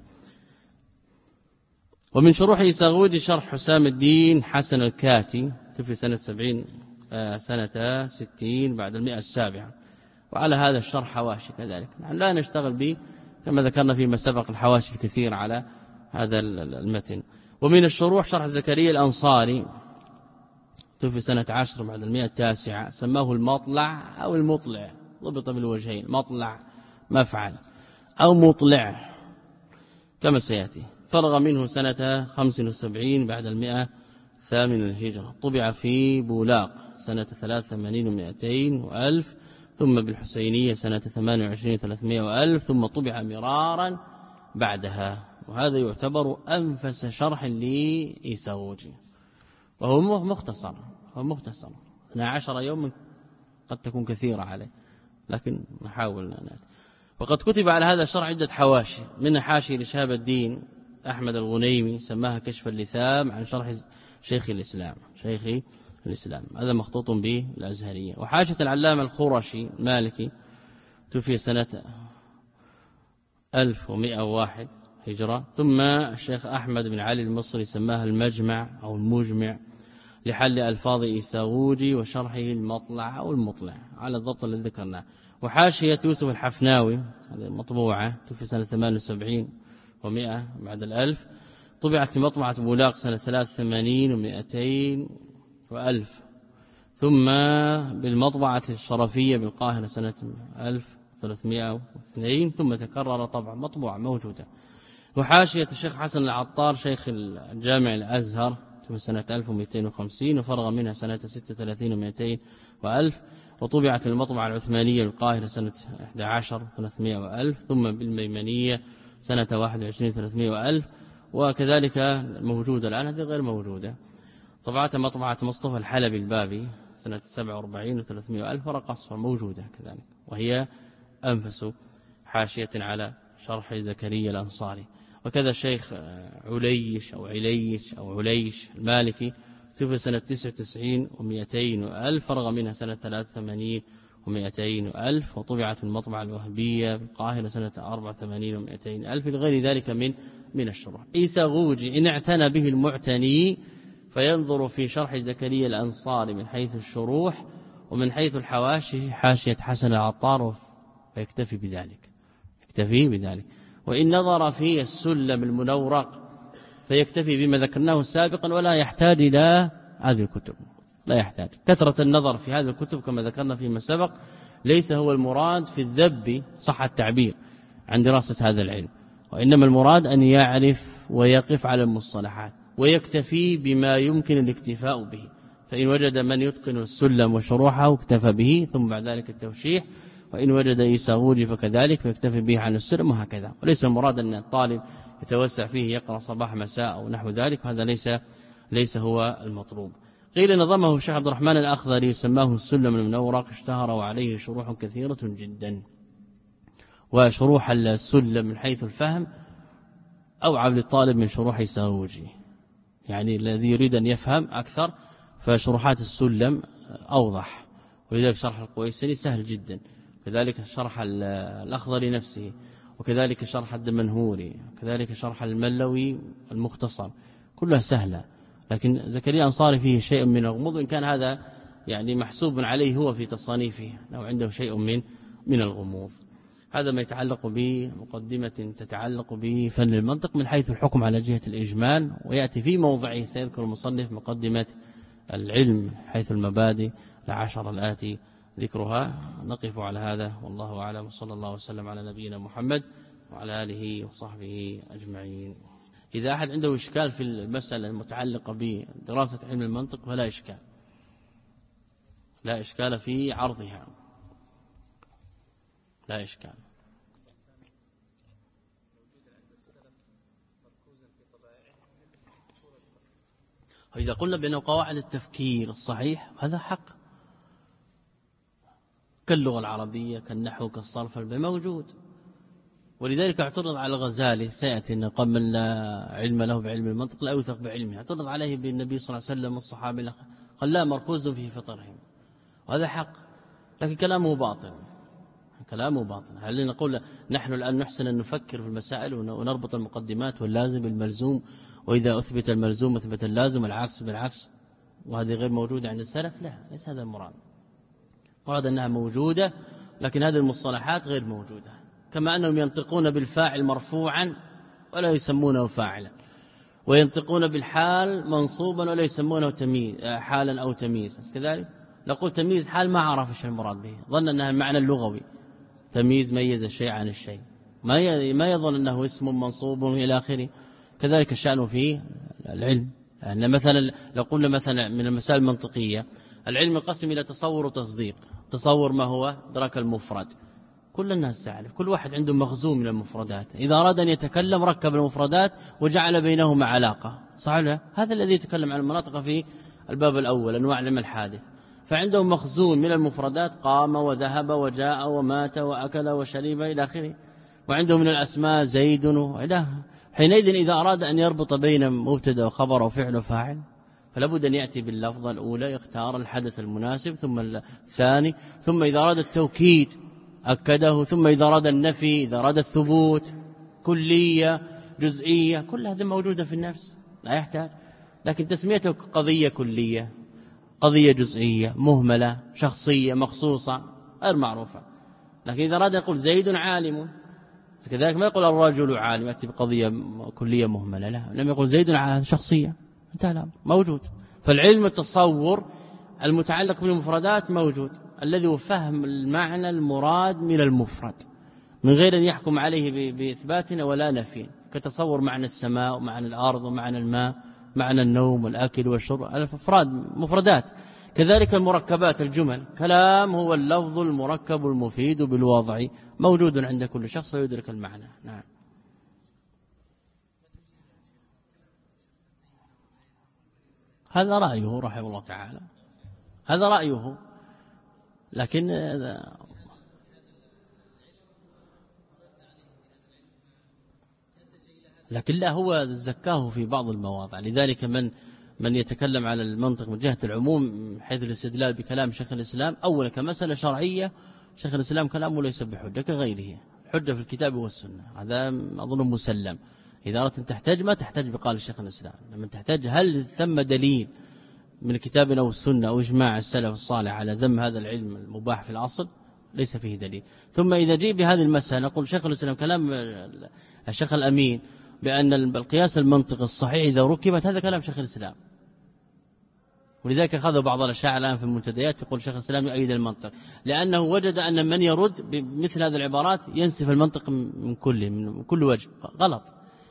Speaker 1: ومن شروح إيساغوجي شرح حسام الدين حسن الكاتي، توفي سنة سبعين سنة ستين بعد المئة السابعة. وعلى هذا الشرح حواشي كذلك، نحن لا نشتغل به كما ذكرنا فيما سبق الحواشي الكثير على هذا المتن. ومن الشروح شرح زكريا الأنصاري، توفي سنة عشر بعد المئة التاسعة، سماه المطلع أو المطلع، ضبط بالوجهين، مطلع مفعل أو مطلع كما سيأتي. فرغ منه سنة خمس وسبعين بعد المئة الثامنة الهجرة. طبع في بولاق سنة ثلاث وثمانين ومئتين وألف، ثم بالحسينية سنة ثمان وعشرين وثلاثمائة وألف، ثم طبع مرارا بعدها. وهذا يعتبر أنفس شرح لإيساغوجي، وهو مختصر، هو مختصر اثنا عشر يوم، قد تكون كثيرة عليه لكن نحاول نأتي. وقد كتب على هذا الشرح عدة حواشي، من حاشي لشهاب الدين أحمد الغنيمي سماها كشف اللثام عن شرح شيخ الإسلام شيخ الإسلام، هذا مخطوط به الأزهرية. وحاشية العلامة الخرشي مالكي، توفي سنة ألف ومئة وواحد هجرة. ثم الشيخ أحمد بن علي المصري سماها المجمع أو المجمع لحل ألفاظ إيساغوجي وشرحه المطلع أو المطلع على الضبط الذي ذكرناه. وحاشية يوسف الحفناوي هذه مطبوعة، توفي سنة ثمان وسبعين ومئة بعد الألف، طبعت في مطبعة بولاق سنة ثلاث وثمانين ومئتين وألف. ثم بالمطبعة الشرفية بالقاهرة سنة ألف وثلاثمائة واثنين، ثم تكرر طبعا مطبوعة موجودة. وحاشية الشيخ حسن العطار شيخ الجامع الأزهر في سنة ألف ومئتين وخمسين، وفرغ منها سنة ستة وثلاثين ومئتين وألف. وطبعت في المطبعة العثمانية بالقاهرة سنة أحد عشر وثلاثمائة وألف، ثم بالميمنية سنة واحد وعشرين وثلاثمائة وألف. وكذلك موجودة الآن، هذه غير موجودة. طبعت مطبعة مصطفى الحلبي البابي سنة سبعة وأربعين وثلاثمائة وألف، ورقة أصفر موجودة كذلك، وهي أنفس حاشية على شرح زكريا الأنصاري. وكذا الشيخ عليش أو عليش أو عليش المالكي، توفي سنة تسعة وتسعين ومئتين وألف، فرغ منها سنة ثلاث وثمانين ومئتين وألف. وطبعت المطبعة الوهبية بالقاهرة سنة أربعة وثمانين ومئتين ألف، لغير ذلك من من الشروح. إيساغوجي إن اعتنى به المعتني فينظر في شرح زكريا الأنصاري من حيث الشروح، ومن حيث الحواشي حاشية حسن العطار، فيكتفي بذلك يكتفي بذلك. وإن نظر في السلم المنورق فيكتفي بما ذكرناه سابقا، ولا يحتاج إلى هذه الكتب، لا يحتاج. كثرة النظر في هذه الكتب كما ذكرنا فيما سبق ليس هو المراد في الذب صح التعبير عن دراسة هذا العلم، وإنما المراد أن يعرف ويقف على المصطلحات ويكتفي بما يمكن الاكتفاء به، فإن وجد من يتقن السلم وشروحه اكتفى به، ثم بعد ذلك التوشيح، وإن وجد إيساغوجي فكذلك فيكتفي به عن السلم، وهكذا. وليس المراد أن الطالب يتوسع فيه يقرأ صباح مساء أو نحو ذلك، وهذا ليس ليس هو المطلوب. قيل نظمه الشيخ عبد الرحمن الأخضري سماه السلم المنورق، اشتهر وعليه شروح كثيرة جدا. وشروح السلم من حيث الفهم أوعب للطالب من شروح إيساغوجي، يعني الذي يريد أن يفهم أكثر فشروحات السلم أوضح، ولذلك شرح القويسري سهل جدا، كذلك شرح الأخضري نفسه، وكذلك شرح الدمنهوري، وكذلك شرح الملوي المختصر، كلها سهلة. لكن زكريا الأنصاري فيه شيء من الغموض، إن كان هذا يعني محسوب عليه هو في تصانيفه لو عنده شيء من من الغموض. هذا ما يتعلق بمقدمة تتعلق بفن المنطق من حيث الحكم على جهة الإجمال، ويأتي في موضعه سيذكر المصنف مقدمة العلم حيث المبادئ العشر الآتي ذكرها. نقف على هذا والله أعلم، صلى الله وسلم على نبينا محمد وعلى آله وصحبه أجمعين. إذا أحد عنده إشكال في المسألة المتعلقة بدراسة علم المنطق فلا إشكال، لا إشكال في عرضها، لا إشكال. وإذا قلنا بأنه قواعد التفكير الصحيح هذا حق، كاللغة العربية كالنحو كالصرف موجود. ولذلك اعترض على الغزالي، سيأتي أن قبل لا علم له بعلم المنطق لا يوثق بعلمه، اعترض عليه بالنبي صلى الله عليه وسلم والصحابة قال لا مركوز في فطرهم، وهذا حق، لكن كلامه باطل، كلامه باطل. هل نقول نحن الآن نحسن أن نفكر في المسائل ونربط المقدمات واللازم بالملزوم، وإذا أثبت الملزوم أثبت اللازم والعكس بالعكس، وهذه غير موجودة عند السلف؟ لا، ليس هذا المراد. مراد أنها موجودة، لكن هذه المصطلحات غير موجودة. كما أنهم ينطقون بالفاعل مرفوعا ولا يسمونه فاعلا، وينطقون بالحال منصوبا ولا يسمونه تمييز حالا أو تمييز كذلك. نقول تمييز حال ما عرف ايش المراد به، ظن أنها المعنى اللغوي، تمييز ميز الشيء عن الشيء، ما ما يظن أنه اسم منصوب إلى آخره. كذلك الشأن في العلم، لأن مثلا لو قلنا مثلا من المسائل المنطقية العلم ينقسم إلى تصور وتصديق. تصور ما هو؟ إدراك المفرد، كل الناس تعرف، كل واحد عنده مخزون من المفردات، إذا أراد أن يتكلم ركب المفردات وجعل بينهما علاقة، صحيح؟ هذا الذي يتكلم عن المناطق في الباب الأول أنواع العلم الحادث، فعنده مخزون من المفردات، قام وذهب وجاء ومات وأكل وشرب إلى آخره، وعنده من الأسماء زيد وإله. حينئذ إذا أراد أن يربط بين مبتدا وخبر وفعل وفاعل فلا بد أن يأتي باللفظة الأولى، يختار الحدث المناسب، ثم الثاني، ثم إذا أراد التوكيد أكده، ثم إذا أراد النفي، إذا أراد الثبوت، كلية جزئية، كل هذه موجودة في النفس لا يحتاج. لكن تسميته قضية كلية، قضية جزئية، مهملة، شخصية مخصوصة غير معروفة. لكن إذا أراد يقول زيد عالم كذلك ما يقول الرجل عالم، يأتي بقضية كلية مهملة، لا، لم يقول زيد عالم شخصية، انتهى الأمر، موجود. فالعلم التصور المتعلق بالمفردات موجود، الذي هو فهم المعنى المراد من المفرد من غير أن يحكم عليه بإثباتنا ولا نفي، كتصور معنى السماء ومعنى الأرض ومعنى الماء، معنى النوم والأكل والشرب، الأفراد مفردات. كذلك المركبات، الجمل، كلام هو اللفظ المركب المفيد بالوضع، موجود عند كل شخص ويدرك المعنى. نعم. هذا رأيه رحمه الله تعالى، هذا رأيه، لكن لكن لا، هو زكاه في بعض المواضع. لذلك من من يتكلم على المنطق من جهة العموم حيث الاستدلال بكلام شيخ الإسلام أولا كمسألة شرعية، شيخ الإسلام كلامه ليس بحجة كغيره، حجة في الكتاب والسنة، هذا أظن مسلم. إذا أردت أن تحتاج ما تحتاج بقال شيخ الإسلام، لما تحتاج هل ثم دليل من الكتاب أو السنة أو إجماع السلف الصالح على ذم هذا العلم المباح في الأصل، ليس فيه دليل. ثم إذا جيء بهذه المسألة نقول شيخ الإسلام كلام الشيخ الأمين بأن القياس المنطق الصحيح إذا ركبت، هذا كلام شيخ الإسلام. ولذلك أخذ بعض الأشاعرة الآن في المنتديات يقول شيخ الإسلام يؤيد المنطق، لأنه وجد أن من يرد بمثل هذه العبارات ينسف المنطق من كل من كل وجه، غلط.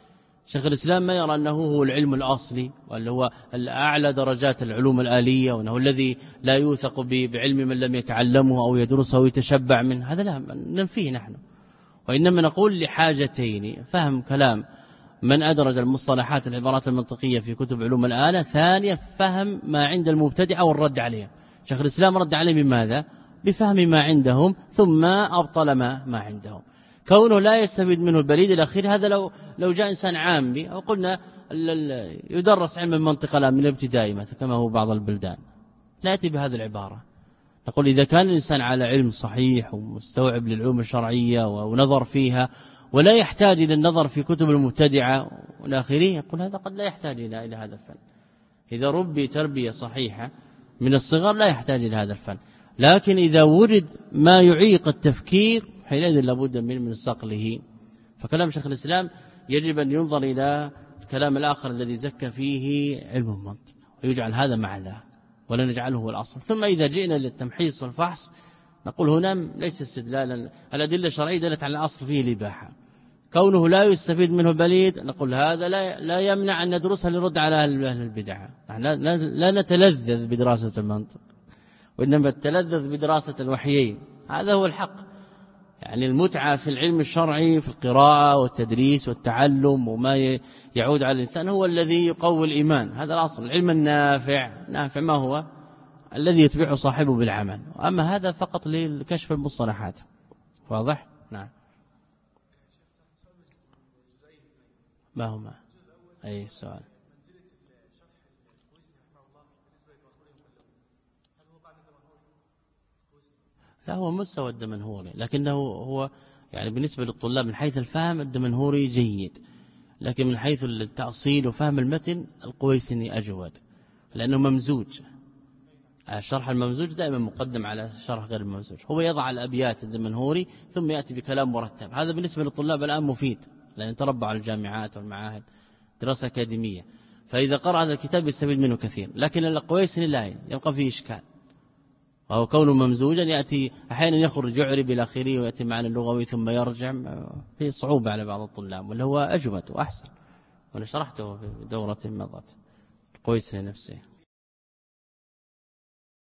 Speaker 1: شيخ الإسلام ما يرى أنه هو العلم الأصلي واللي هو أعلى درجات العلوم الآلية وأنه الذي لا يوثق بعلم من لم يتعلمه أو يدرسه أو يتشبع منه، هذا لا ننفيه نحن، وإنما نقول لحاجتين: فهم كلام من أدرج المصطلحات العبارات المنطقية في كتب علوم الآلة، ثانيا فهم ما عند المبتدعة والرد عليهم. شيخ الإسلام رد عليه بماذا؟ بفهم ما عندهم ثم أبطل ما, ما عندهم. كونه لا يستفيد منه البليد الأخير، هذا لو لو جاء إنسان عامي أو قلنا يدرس علم المنطق الآن من الابتدائي مثلا كما هو بعض البلدان، لا يأتي بهذه العبارة. نقول إذا كان الإنسان على علم صحيح ومستوعب للعلوم الشرعية ونظر فيها ولا يحتاج إلى النظر في كتب المبتدعة والآخرين، يقول هذا قد لا يحتاج إلى إلى هذا الفن. إذا ربي تربية صحيحة من الصغر لا يحتاج إلى هذا الفن، لكن إذا ورد ما يعيق التفكير حينئذ لابد من من صقله. فكلام شيخ الإسلام يجب أن ينظر إلى الكلام الآخر الذي زكى فيه علم المنطق ويجعل هذا مع ذا ولا نجعله هو الأصل. ثم إذا جئنا للتمحيص والفحص نقول هنا ليس استدلالا، الأدلة الشرعية دلت على الأصل فيه الإباحة، كونه لا يستفيد منه بليد نقول هذا لا لا يمنع أن ندرسها لنرد على أهل البدع. نحن لا, لا, لا نتلذذ بدراسة المنطق، وإنما التلذذ بدراسة الوحيين، هذا هو الحق. يعني المتعة في العلم الشرعي في القراءة والتدريس والتعلم وما يعود على الإنسان هو الذي يقوي الإيمان، هذا الأصل. العلم النافع نافع ما هو؟ الذي يتبعه صاحبه بالعمل، أما هذا فقط لكشف المصطلحات. واضح؟ نعم. ما هما؟ أي السؤال؟ لا هو مستوى الدمنهوري، لكنه هو يعني بالنسبة للطلاب من حيث الفهم الدمنهوري جيد، لكن من حيث التأصيل وفهم المتن القويسني أجود، لأنه ممزوج. الشرح الممزوج دائما مقدم على شرح غير الممزوج. هو يضع الأبيات الدمنهوري ثم يأتي بكلام مرتب، هذا بالنسبة للطلاب الآن مفيد لأن تربوا على الجامعات والمعاهد دراسة أكاديمية، فإذا قرأ هذا الكتاب يستفيد منه كثير. لكن القويسني لا يبقى فيه إشكال، وهو كونه ممزوجا يأتي أحيانا يخرج يعرب إلى آخره ويأتي معنا اللغوي ثم يرجع، فيه صعوبة على بعض الطلاب، واللي هو أجود وأحسن، وأنا شرحته في دورة مضت القويسني نفسه.